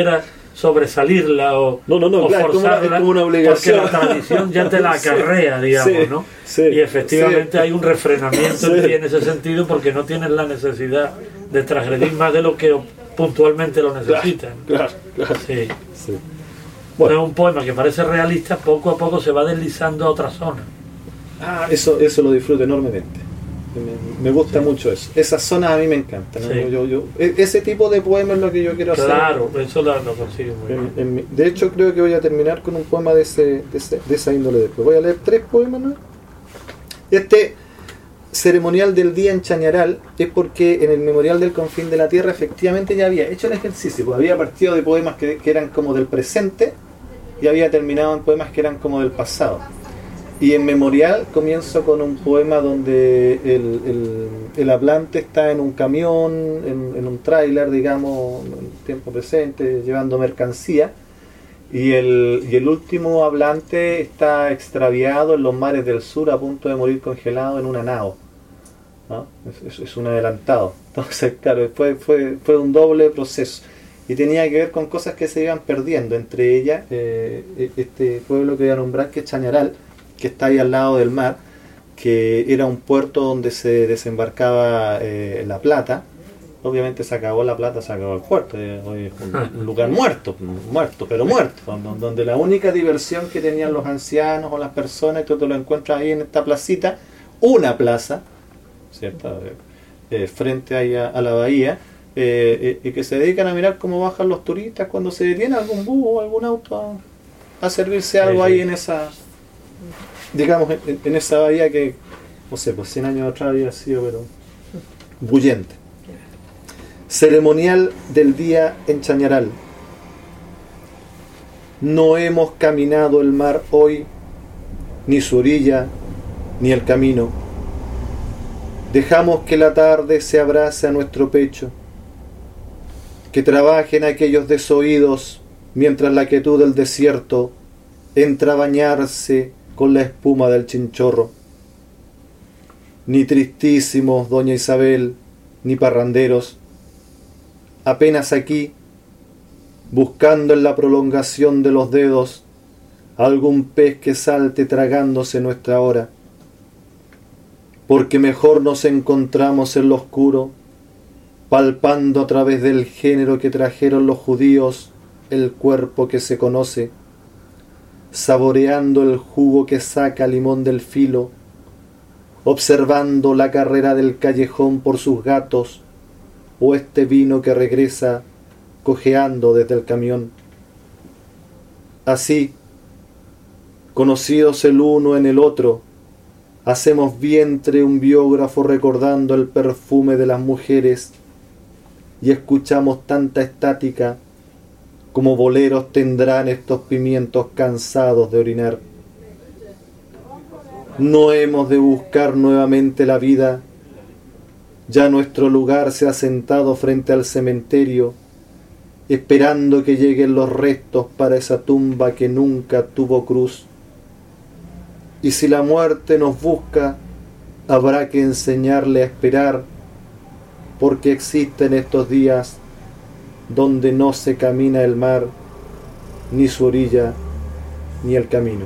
sobresalirla o, no, no, no, o claro, forzarla, es como una, es como una obligación. porque la tradición ya te la acarrea, sí, digamos, sí, ¿no? Sí, y efectivamente sí. hay un refrenamiento sí. en ti en ese sentido, porque no tienes la necesidad de transgredir más de lo que puntualmente lo necesitan. Claro, claro, claro. Sí. Sí. Bueno. Es un poema que parece realista, poco a poco se va deslizando a otra zona. Ah, eso, eso lo disfruto enormemente. Me, me gusta sí. mucho eso. Esas zonas a mí me encantan, ¿no? Sí. yo, yo, ese tipo de poema es lo que yo quiero claro, hacer. Claro, eso lo, lo consigo muy en, bien. En, de hecho, creo que voy a terminar con un poema de, ese, de, ese, de esa índole después. Voy a leer tres poemas, ¿no? Este ceremonial del día en Chañaral es porque en el Memorial del Confín de la Tierra efectivamente ya había hecho el ejercicio, pues había partido de poemas que, que eran como del presente y había terminado en poemas que eran como del pasado. Y en Memorial comienzo con un poema donde el, el, el hablante está en un camión, en, en un tráiler, digamos, en tiempo presente, llevando mercancía, y el, y el último hablante está extraviado en los mares del sur a punto de morir congelado en una nao, ¿no? Es, es, es un adelantado. Entonces, claro, fue, fue, fue un doble proceso. Y tenía que ver con cosas que se iban perdiendo, entre ellas eh, este pueblo que voy a nombrar, que es Chañaral, que está ahí al lado del mar, que era un puerto donde se desembarcaba eh, la plata. Obviamente se acabó la plata, se acabó el puerto. Hoy es un lugar muerto, muerto, pero muerto, donde la única diversión que tenían los ancianos o las personas, tú te lo encuentras ahí en esta placita, una plaza, ¿cierto? Eh, frente ahí a, a la bahía, eh, eh, y que se dedican a mirar cómo bajan los turistas cuando se detiene algún bus o algún auto a, a servirse algo ahí en esa, digamos, en, en esa bahía que, no sé, pues cien años atrás había sido, pero bullente. Ceremonial del día en Chañaral. No hemos caminado el mar hoy, ni su orilla, ni el camino. Dejamos que la tarde se abrace a nuestro pecho, que trabajen aquellos desoídos mientras la quietud del desierto entra a bañarse con la espuma del chinchorro. Ni tristísimos, doña Isabel, ni parranderos, apenas aquí, buscando en la prolongación de los dedos algún pez que salte tragándose nuestra hora, porque mejor nos encontramos en lo oscuro, palpando a través del género que trajeron los judíos el cuerpo que se conoce, saboreando el jugo que saca limón del filo, observando la carrera del callejón por sus gatos, o este vino que regresa cojeando desde el camión. Así, conocidos el uno en el otro, hacemos vientre un biógrafo recordando el perfume de las mujeres y escuchamos tanta estática como boleros tendrán estos pimientos cansados de orinar. No hemos de buscar nuevamente la vida. Ya nuestro lugar se ha sentado frente al cementerio, esperando que lleguen los restos para esa tumba que nunca tuvo cruz. Y si la muerte nos busca, habrá que enseñarle a esperar, porque existen estos días donde no se camina el mar, ni su orilla, ni el camino.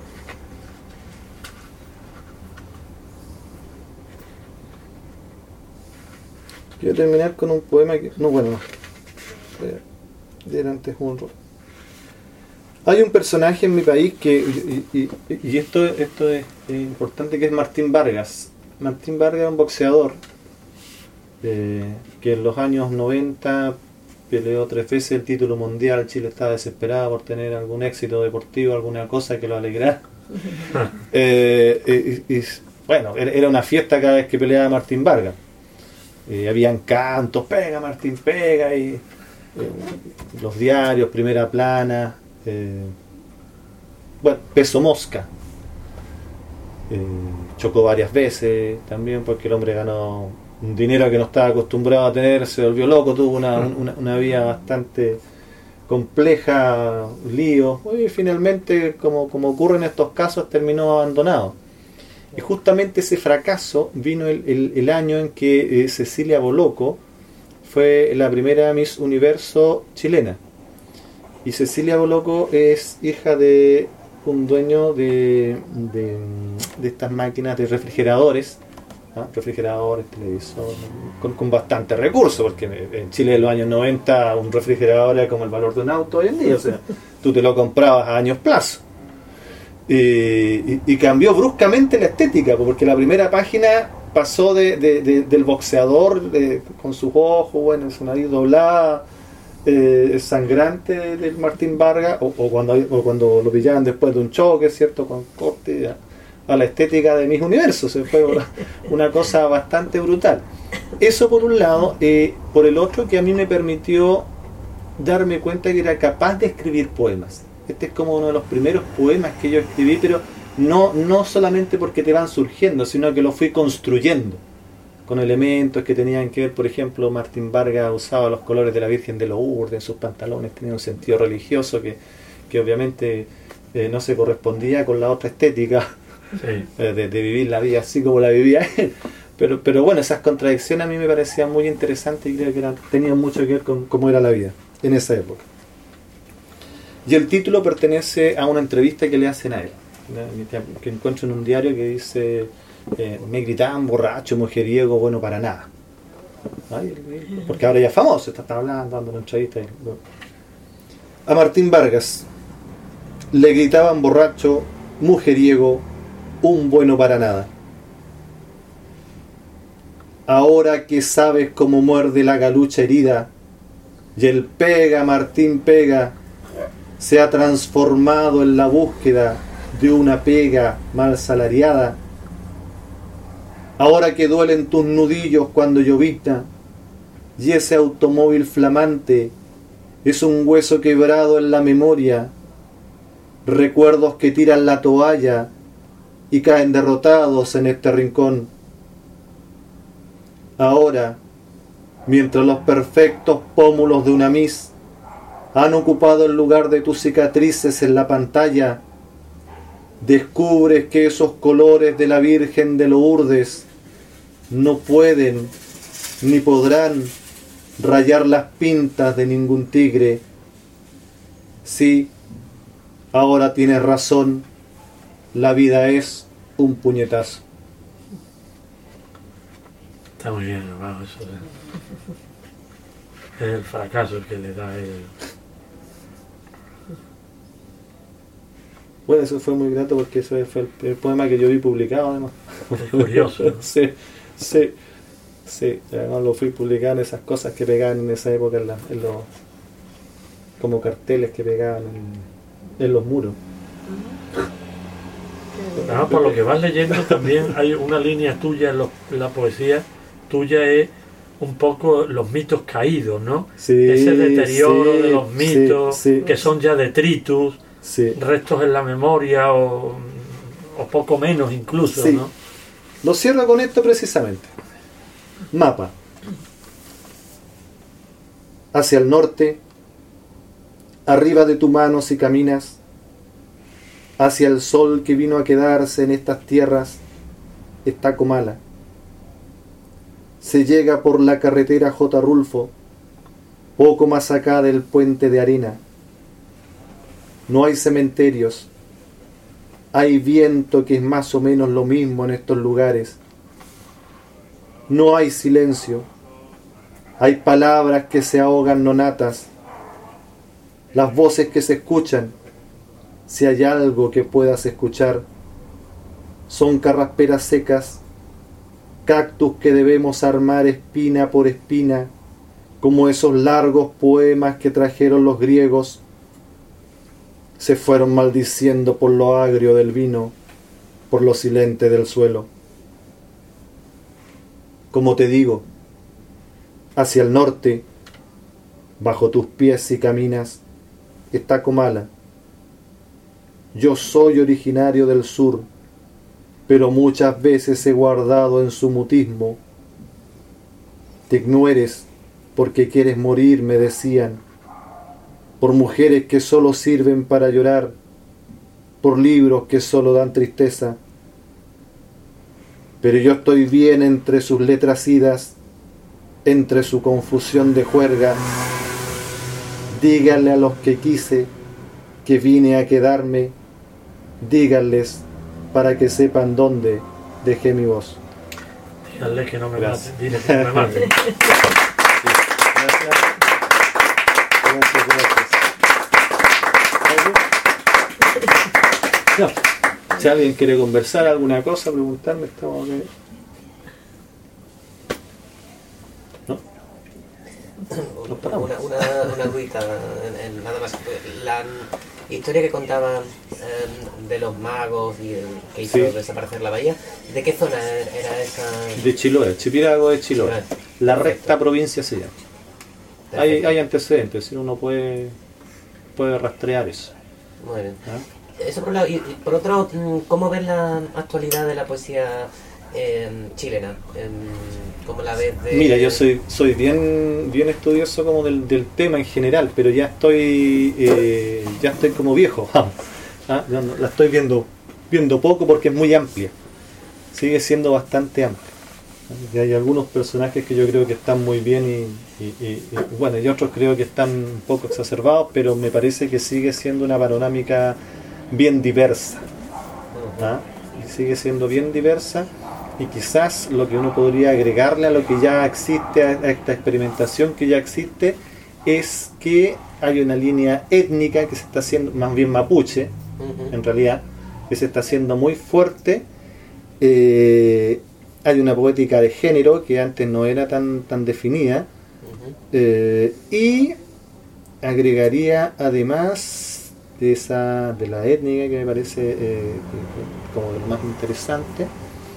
Quiero terminar con un poema que... No, bueno, no. De antes un... Hay un personaje en mi país que... Y, y, y esto, esto es, es importante, que es Martín Vargas. Martín Vargas es un boxeador eh, que en los años noventa peleó tres veces el título mundial. Chile estaba desesperado por tener algún éxito deportivo, alguna cosa que lo alegrara. eh, y, y, bueno, era una fiesta cada vez que peleaba Martín Vargas. Eh, habían cantos, pega Martín, pega, y eh, los diarios, primera plana, eh, bueno, peso mosca, eh, chocó varias veces también porque el hombre ganó un dinero que no estaba acostumbrado a tener, se volvió loco, tuvo una, una, una vida bastante compleja, lío, y finalmente, como, como ocurre en estos casos, terminó abandonado. Y justamente ese fracaso vino el, el, el año en que eh, Cecilia Boloco fue la primera Miss Universo chilena. Y Cecilia Boloco es hija de un dueño de, de, de estas máquinas de refrigeradores, ¿no? Refrigeradores, televisores, con, con bastante recursos, porque en Chile en los años noventa un refrigerador era como el valor de un auto hoy en día, o sea, tú te lo comprabas a años plazo. Y, y, y cambió bruscamente la estética, porque la primera página pasó de, de, de, del boxeador de, con sus ojos, bueno, su nariz doblada, eh, sangrante del Martín Vargas, o, o, cuando, o cuando lo pillaban después de un choque, ¿cierto? Con corte, a, a la estética de Mis Universos. Se fue una, una cosa bastante brutal. Eso por un lado, eh, por el otro, que a mí me permitió darme cuenta que era capaz de escribir poemas. Este es como uno de los primeros poemas que yo escribí, pero no, no solamente porque te van surgiendo, sino que lo fui construyendo con elementos que tenían que ver. Por ejemplo, Martín Vargas usaba los colores de la Virgen de Lourdes en sus pantalones, tenía un sentido religioso que, que obviamente eh, no se correspondía con la otra estética, sí. eh, de, de vivir la vida así como la vivía él. Pero, pero bueno, esas contradicciones a mí me parecían muy interesantes y creo que eran, tenían mucho que ver con cómo era la vida en esa época. Y el título pertenece a una entrevista que le hacen a él, que encuentro en un diario que dice eh, me gritaban borracho, mujeriego, bueno para nada. ¿Ay? Porque ahora ya es famoso, está, está hablando, dando una entrevista. A Martín Vargas le gritaban borracho, mujeriego, un bueno para nada. Ahora que sabes cómo muerde la galucha herida, y el pega, Martín pega, se ha transformado en la búsqueda de una pega mal salariada. Ahora que duelen tus nudillos cuando llovizna, y ese automóvil flamante es un hueso quebrado en la memoria, recuerdos que tiran la toalla y caen derrotados en este rincón. Ahora, mientras los perfectos pómulos de una Miss han ocupado el lugar de tus cicatrices en la pantalla, descubres que esos colores de la Virgen de Lourdes no pueden ni podrán rayar las pintas de ningún tigre. Sí, ahora tienes razón, la vida es un puñetazo. Está muy bien, hermano, eso es el fracaso que le da el... Bueno, eso fue muy grato porque eso fue el, el poema que yo vi publicado, además. Es curioso, ¿no? Sí, sí, sí. Además lo fui publicado en esas cosas que pegaban en esa época, en, la, en los, como carteles que pegaban en, en los muros. Además, por lo que vas leyendo, también hay una línea tuya en, los, en la poesía, tuya es un poco los mitos caídos, ¿no? Sí, ese deterioro sí, de los mitos, sí, sí. que son ya detritus, sí. restos en la memoria o, o poco menos incluso, sí. ¿no? Lo cierro con esto precisamente. Mapa. Hacia el norte, arriba de tu mano si caminas, hacia el sol que vino a quedarse en estas tierras, está Comala. Se llega por la carretera J. Rulfo, poco más acá del puente de arena. No hay cementerios, hay viento que es más o menos lo mismo en estos lugares. No hay silencio, hay palabras que se ahogan nonatas, las voces que se escuchan, si hay algo que puedas escuchar, son carrasperas secas, cactus que debemos armar espina por espina, como esos largos poemas que trajeron los griegos, se fueron maldiciendo por lo agrio del vino, por lo silente del suelo. Como te digo, hacia el norte, bajo tus pies si caminas, está Comala. Yo soy originario del sur, pero muchas veces he guardado en su mutismo. Te ignueres porque quieres morir, me decían, por mujeres que solo sirven para llorar, por libros que solo dan tristeza. Pero yo estoy bien entre sus letras idas, entre su confusión de juerga. díganle a los que quise que vine a quedarme, díganles para que sepan dónde dejé mi voz. Díganle que no me Gracias. maten, dile que no me maten. Gracias. Gracias, gracias. No. Si alguien quiere conversar alguna cosa, preguntarme, estamos aquí. ¿No? Nos paramos. Una, una, una dudita, en- en- nada más. La historia que contaba eh, de los magos y el que hizo Sí. desaparecer la bahía, ¿de qué zona era esa? De Chiloé, Chipirago de Chiloé. Chiloé. La Perfecto. recta provincia se llama. Hay, Perfecto. hay antecedentes, si uno puede, puede rastrear eso. Muy bien. ¿Ah? Eso por un lado. Y, y por otro, mm, ¿cómo ves la actualidad de la poesía eh, chilena? Em, ¿Cómo la ves de...? Mira, yo soy soy bien bien estudioso como del, del tema en general, pero ya estoy eh, ya estoy como viejo. ¿Ah? Ya no- la estoy viendo viendo poco porque es muy amplia. Sigue siendo bastante amplia. Y hay algunos personajes que yo creo que están muy bien y, y- y- y, bueno, y otros creo que están un poco exacerbados, pero me parece que sigue siendo una panorámica bien diversa. Ujú. ¿Ah? Y sigue siendo bien diversa, y quizás lo que uno podría agregarle a lo que ya existe, a a esta experimentación que ya existe, es que hay una línea étnica que se está haciendo, más bien mapuche, Ujú. en realidad, que se está haciendo muy fuerte. Eh, hay una poética de género que antes no era tan, tan definida, Ujú. eh, y agregaría además de esa de la étnica, que me parece eh, que- como lo más interesante,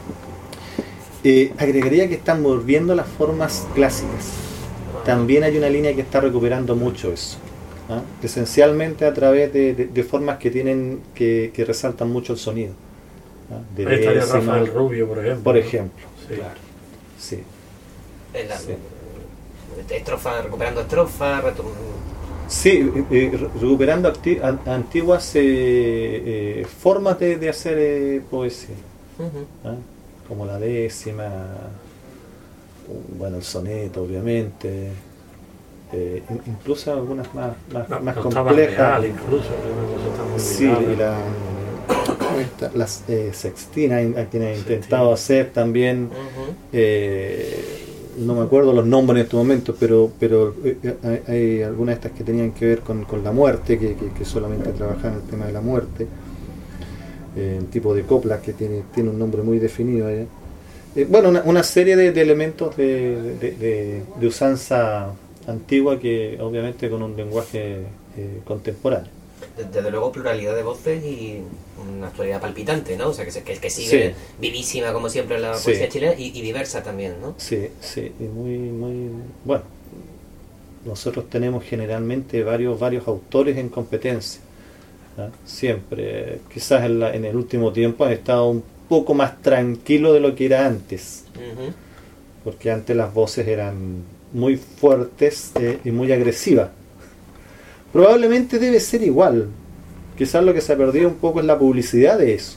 eh, agregaría que están volviendo las formas clásicas. También hay una línea que está recuperando mucho eso, ¿ah? Esencialmente a través de, de- de formas que tienen que, que resaltan mucho el sonido, ¿ah? De Ahí estaría décima, Rafael Rubio, por ejemplo. por ¿no? ejemplo. Sí. Claro, sí. En la- Sí. Estrofa, recuperando estrofa, retu- Sí, eh, eh, re- recuperando acti- an- antiguas eh, eh, formas de, de hacer eh, poesía, Ujú. ¿ah? Como la décima, bueno, el soneto, obviamente, eh, in- incluso algunas más, más, No, más no estaba complejas. real, incluso, una cosa está muy Sí, ligada. y la, esta- las eh, sextinas, a quienes he Sextina. intentado hacer también. Ujú. Eh, no me acuerdo los nombres en estos momentos, pero pero eh, hay, hay algunas de estas que tenían que ver con, con la muerte, que, que, que solamente trabajaban el tema de la muerte, eh, un tipo de coplas que tiene, tiene un nombre muy definido allá. Eh, bueno, una, una serie de, de elementos de, de, de- de usanza antigua, que obviamente con un lenguaje eh, contemporáneo. Desde luego pluralidad de voces y una actualidad palpitante, ¿no? O sea, que, se- que, que sigue Sí. vivísima como siempre la Sí. poesía chilena y, y diversa también, ¿no? Sí, sí, y muy, muy bueno. Nosotros tenemos generalmente varios, varios autores en competencia, ¿ah? Siempre. Quizás en, la- en el último tiempo han estado un poco más tranquilos de lo que era antes, Ujú. porque antes las voces eran muy fuertes eh, y muy agresivas. Probablemente debe ser igual. Quizás lo que se ha perdido un poco es la publicidad de eso.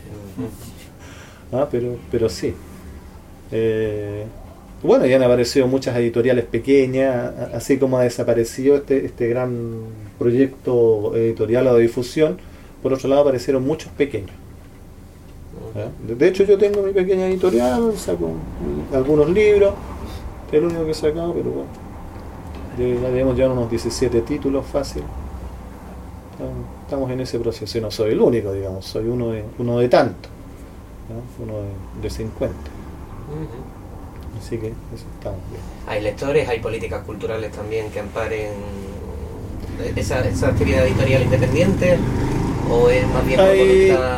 Ujú. Ah, pero, pero sí. Eh, bueno, ya han aparecido muchas editoriales pequeñas, a- así como ha desaparecido este, este gran proyecto editorial o de difusión. Por otro lado, aparecieron muchos pequeños. ¿Ah? De de hecho, yo tengo mi pequeña editorial, saco mm, algunos libros, es el único que he sacado, pero bueno, de- ya debemos llevar unos diecisiete títulos fácil. Estamos- Estamos en ese proceso, y no soy el único, digamos, soy uno de, uno de tantos, ¿no? Uno de, de cincuenta. Ujú. Así que eso estamos bien. Hay lectores, hay políticas culturales también que amparen esa, esa actividad editorial independiente, o es más bien por Hay, voluntad.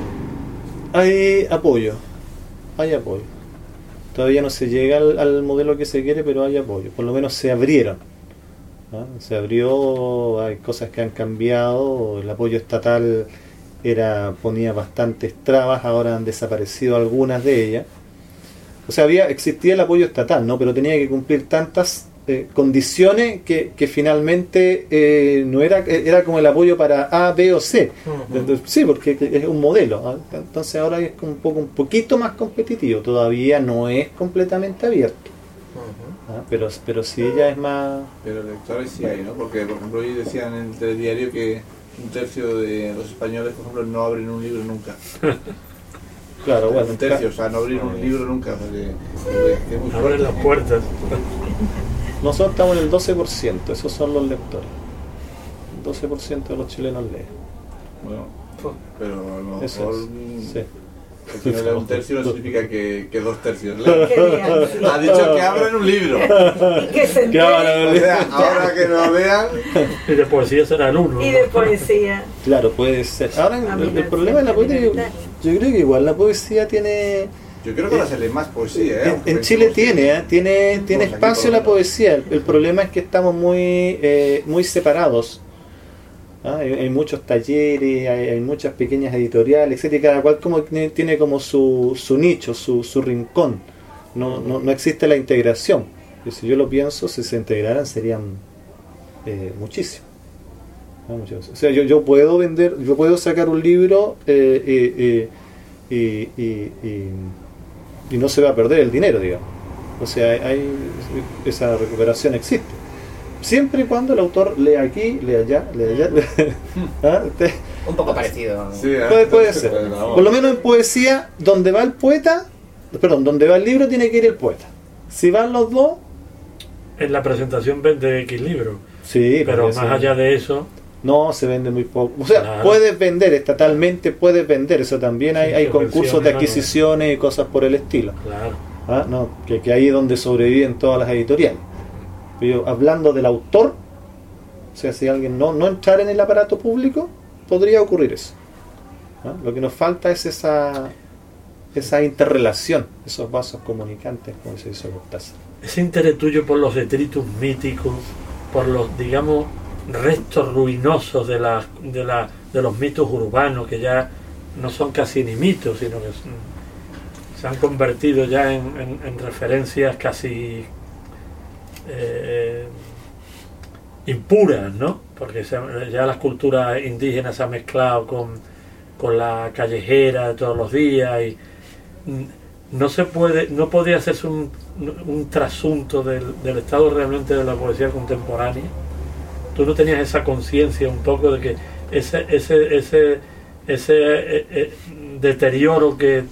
hay apoyo, hay apoyo. Todavía no se llega al, al modelo que se quiere, pero hay apoyo. Por lo menos se abrieron. ¿Ah? Se abrió, hay cosas que han cambiado. El apoyo estatal era ponía bastantes trabas, ahora han desaparecido algunas de ellas. O sea, había existía el apoyo estatal, ¿no? Pero tenía que cumplir tantas eh, condiciones que, que finalmente eh, no era era como el apoyo para A, B o C. Ujú. Entonces, sí, porque es un modelo, ¿ah? Entonces ahora es como un poco un poquito más competitivo, todavía no es completamente abierto. Ujú. ¿ah? pero, pero si ella es más... Pero lectores sí hay, ¿no? Porque, por ejemplo, hoy decían en el telediario que un tercio de los españoles, por ejemplo, no abren un libro nunca. Claro, bueno. Un tercio, o sea, no abrir un libro nunca. Porque, porque es muy Abren las puertas. Nosotros estamos en el doce por ciento, esos son los lectores. El doce por ciento de los chilenos leen. Bueno, pero a lo Eso mejor es, sí. que no lea un tercio no significa que, que dos tercios lean. Ha dicho que abren un libro. Y que se Claro, O sea, ahora que no lean, Y de poesía será el uno. y de poesía. Claro, puede ser. Ahora A el, mí el me problema de la poesía, yo, parece yo creo que igual la poesía tiene... yo creo que ahora se lee más poesía, ¿eh? En, en Chile tiene, ¿eh? tiene, tiene Aquí espacio por lo la menos. poesía. El, el problema es que estamos muy, eh, muy separados. ¿Ah? Hay, hay muchos talleres, hay, hay muchas pequeñas editoriales, etcétera. Y cada cual como tiene, tiene como su, su nicho, su, su rincón. No, no, no existe la integración. Y si yo lo pienso, si se integraran serían eh, muchísimos. ¿Ah? Muchísimos. O sea, yo, yo puedo vender, yo puedo sacar un libro eh, eh, eh, y, y, y, y no se va a perder el dinero, digamos. O sea, hay, esa recuperación existe. Siempre y cuando el autor lea aquí, lea allá, lea allá. ¿Ah? Usted- Un poco parecido. Sí, ¿eh? puede, puede ser. Pues, vamos. Por lo menos en poesía, donde va el poeta, perdón, donde va el libro tiene que ir el poeta. Si van los dos, En la presentación vende X libros. sí, Pero porque más sí. allá de eso, No, se vende muy poco. O sea, Claro. puedes vender, estatalmente puedes vender. Eso también hay, Sí, hay sí, concursos de versiones, adquisiciones y cosas por el estilo. claro. ¿Ah? No, que, que ahí es donde sobreviven todas las editoriales. Pero hablando del autor, o sea, si alguien no, no entrar en el aparato público, podría ocurrir eso. ¿Ah? Lo que nos falta es esa esa interrelación, esos vasos comunicantes, como se dice Cortázar. Ese interés tuyo por los detritus míticos, por los, digamos, restos ruinosos de, la, de, la, de los mitos urbanos, que ya no son casi ni mitos, sino que son- se han convertido ya en, en- en referencias casi eh, impuras, ¿no? Porque se- ya las culturas indígenas se han mezclado con, con la callejera de todos los días y mm, no se puede, no podía hacerse un, un trasunto del, del estado realmente de la poesía contemporánea. Tú no tenías esa conciencia un poco de que ese ese ese ese eh, eh, deterioro que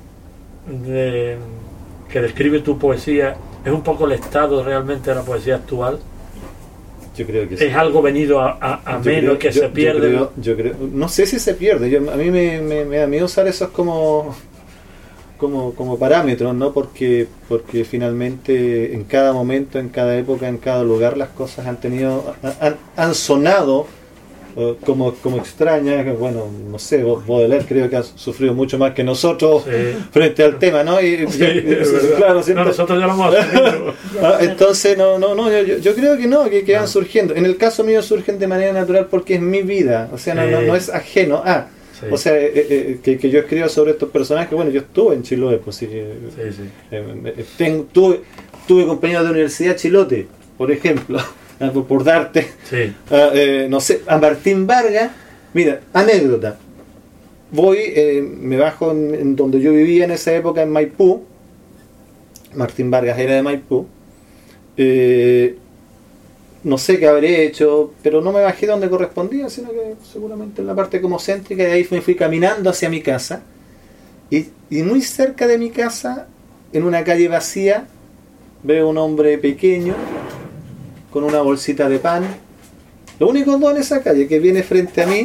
de- que describe tu poesía es un poco el estado realmente de la poesía actual. Yo creo que sí. Es algo venido a, a, a Yo menos creo- que yo- se yo pierde. creo- yo creo- no sé si se pierde. Yo, a mí me, me, me da miedo usar esos como como como parámetros, ¿no? Porque porque finalmente en cada momento, en cada época, en cada lugar las cosas han tenido han, han sonado eh, como como extrañas. Bueno, no sé, Baudelaire creo que ha sufrido mucho más que nosotros Sí. frente al tema, ¿no? Y, Sí, y- es verdad. claro, No, siempre- nosotros ya lo hemos asumido. Ah, entonces no no no yo, yo- yo creo que no, que, que van surgiendo. En el caso mío surgen de manera natural porque es mi vida, o sea, no, no, no es ajeno a. Sí. O sea, eh, eh, que, que yo escriba sobre estos personajes. Bueno, yo estuve en Chiloé, pues sí, eh, Sí, sí. eh, eh, tengo- tuve, tuve compañeros de Universidad Chilote, por ejemplo, ah, por, por darte, Sí. ah, eh, no sé, a Martín Vargas. Mira, anécdota. Voy, eh, me bajo en, en donde yo vivía en esa época, en Maipú. Martín Vargas era de Maipú. Eh, no sé qué habré hecho, pero no me bajé donde correspondía, sino que seguramente en la parte como céntrica, y ahí me fui caminando hacia mi casa. Y, y muy cerca de mi casa, en una calle vacía, veo un hombre pequeño con una bolsita de pan. Lo único dos en esa calle que viene frente a mí,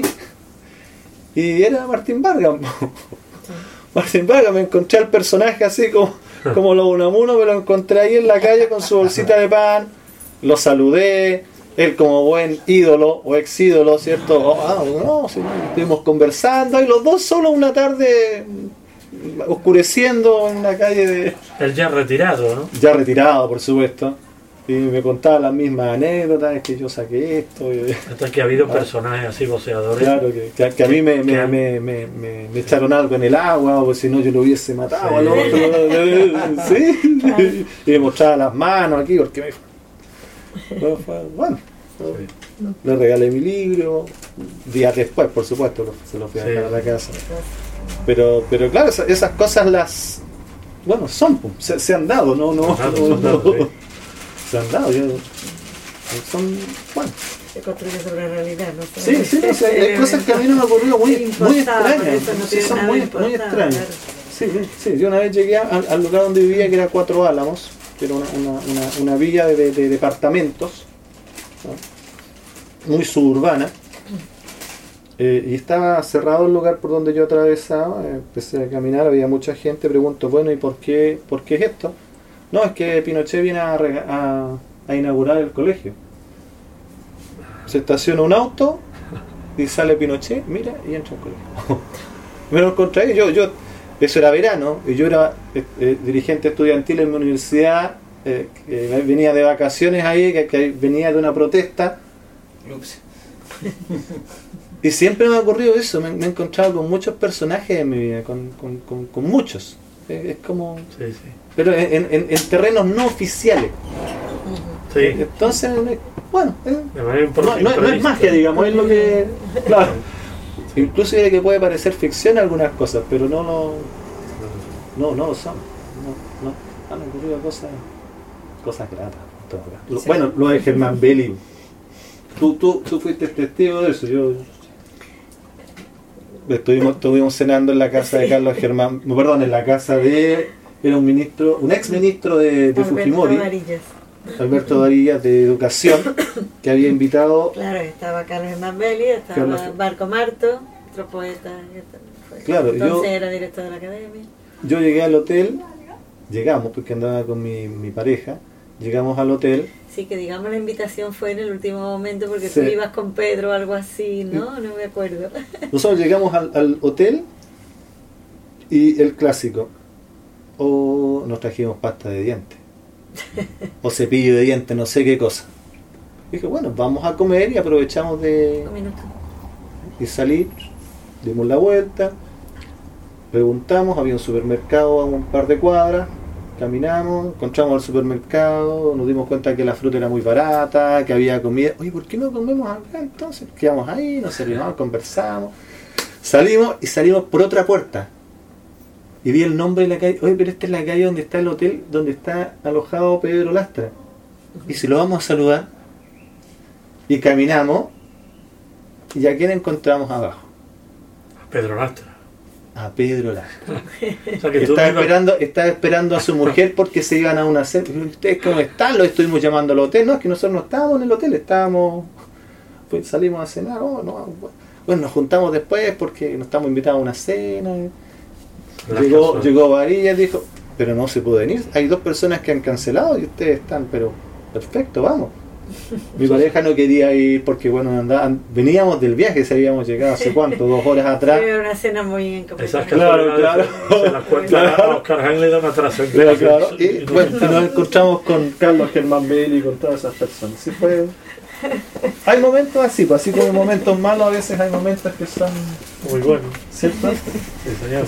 y era Martín Vargas. Martín Vargas, me encontré al personaje así como, como lo Unamuno, me lo encontré ahí en la calle con su bolsita de pan, lo saludé, él como buen ídolo o ex ídolo, ¿cierto? Oh, ah, no, sí, estuvimos conversando, y los dos solo una tarde oscureciendo en la calle de... Él ya retirado, ¿no? ya retirado, por supuesto, y me contaba las mismas anécdotas, es que yo saqué esto, y- Hasta que ha habido personajes así voceadores. claro, que, que- que a mí me, me, Que- me, me, me- me echaron algo en el agua, o si no yo lo hubiese matado Sí. al otro, ¿sí? Y me mostraba las manos aquí, porque me... Bueno, fue- bueno, le regalé mi libro, días después, por supuesto, lo- se lo fui a Sí. dejar a la casa. Pero, pero claro, esas, esas cosas las... Bueno, son, pues, se, se han dado, no, no, Claro, no, son dados, no, sí. se han dado. Yo, son, bueno. Se construye sobre la realidad, ¿no? Sí, sí, o sea, hay cosas que a mí no me ocurrió muy, muy extrañas. No Sí, son muy, muy extrañas. Claro. Sí, sí, sí, yo una vez llegué al, al lugar donde vivía, que era Cuatro Álamos, que era una, una, una, una villa de, de, de departamentos, ¿no? Muy suburbana, eh, y estaba cerrado el lugar por donde yo atravesaba. Empecé a caminar, había mucha gente. Pregunto, bueno, ¿y por qué, por qué es esto? No, es que Pinochet viene a, rega- a, a inaugurar el colegio. Se estaciona un auto y sale Pinochet, mira, y entra al colegio. Me lo encontré, yo, yo, eso era verano, y yo era eh, eh, dirigente estudiantil en mi universidad, eh, eh, venía de vacaciones ahí, que, que venía de una protesta. Ups. Y siempre me ha ocurrido eso, me, me he encontrado con muchos personajes en mi vida, con, con, con, con muchos. Es, es como... Sí, sí. Pero en, en, en terrenos no oficiales. Sí. Entonces, bueno, eh, De manera impro- no, no- no es imprevista. magia, digamos, es lo que... Claro. Inclusive que puede parecer ficción algunas cosas, pero no lo... No, no lo son. No, no. Han ocurrido cosas... Cosas gratas. en todo caso. Lo- Sí. Bueno, lo de Germán Belli. Tú, tú, tú fuiste testigo de eso. Yo... Estuvimos, estuvimos cenando en la casa de Carlos Germán... no, Perdón, en la casa de... Era un ministro, un ex ministro de, de Alberto Fujimori, Varillas. Alberto Varillas, de Educación, que había invitado... Claro, estaba Carlos Hernández Belli, estaba Carlos- Barco Marto, otro poeta. y otro- fue- Claro, Entonces yo- era director de la academia. Yo llegué al hotel, llegamos, porque andaba con mi, mi pareja, llegamos al hotel, Sí, que digamos la invitación fue en el último momento porque Sí. tú ibas con Pedro o algo así, ¿no? No me acuerdo. nosotros llegamos al, al hotel y el clásico, o nos trajimos pasta de dientes, o cepillo de dientes, no sé qué cosa. Dije, bueno, vamos a comer y aprovechamos de... Un minuto. y salir, dimos la vuelta, preguntamos, había un supermercado a un par de cuadras, caminamos, encontramos el supermercado, nos dimos cuenta que la fruta era muy barata, que había comida. Oye, ¿por qué no comemos acá entonces? Quedamos ahí, nos servimos, conversamos, salimos y salimos por otra puerta. Y vi el nombre de la calle. Oye, pero esta es la calle donde está el hotel, donde está alojado Pedro Lastra. Y si lo vamos a saludar, y caminamos, ¿y a quién encontramos abajo? Pedro Lastra. A Pedro Lastra. O sea que tú Estaba mismo- esperando, estaba esperando a su mujer porque se iban a una cena. ¿Ustedes cómo están? Lo estuvimos llamando al hotel. No, es que nosotros no estábamos en el hotel, estábamos... Pues salimos a cenar. Oh, no, bueno, nos juntamos después porque nos estamos invitados a una cena. Las Llegó, casualidades. llegó Varillas, dijo, pero no se puede venir. Hay dos personas que han cancelado y ustedes están, pero perfecto, vamos. Mi pareja no quería ir porque, bueno, andaban, veníamos del viaje, se habíamos llegado hace cuánto, dos horas atrás. Era una cena muy incompleta. Esas Claro, casualidades claro. se las cuenta Claro. a Oscar Hahn, le da una Claro, trascendencia. claro. Y bueno, y nos encontramos con Carlos Germán Belli y con todas esas personas. Sí, fue... Hay momentos así, pues así como hay momentos malos, a veces hay momentos que son, Muy bueno. ¿cierto? Sí, señor.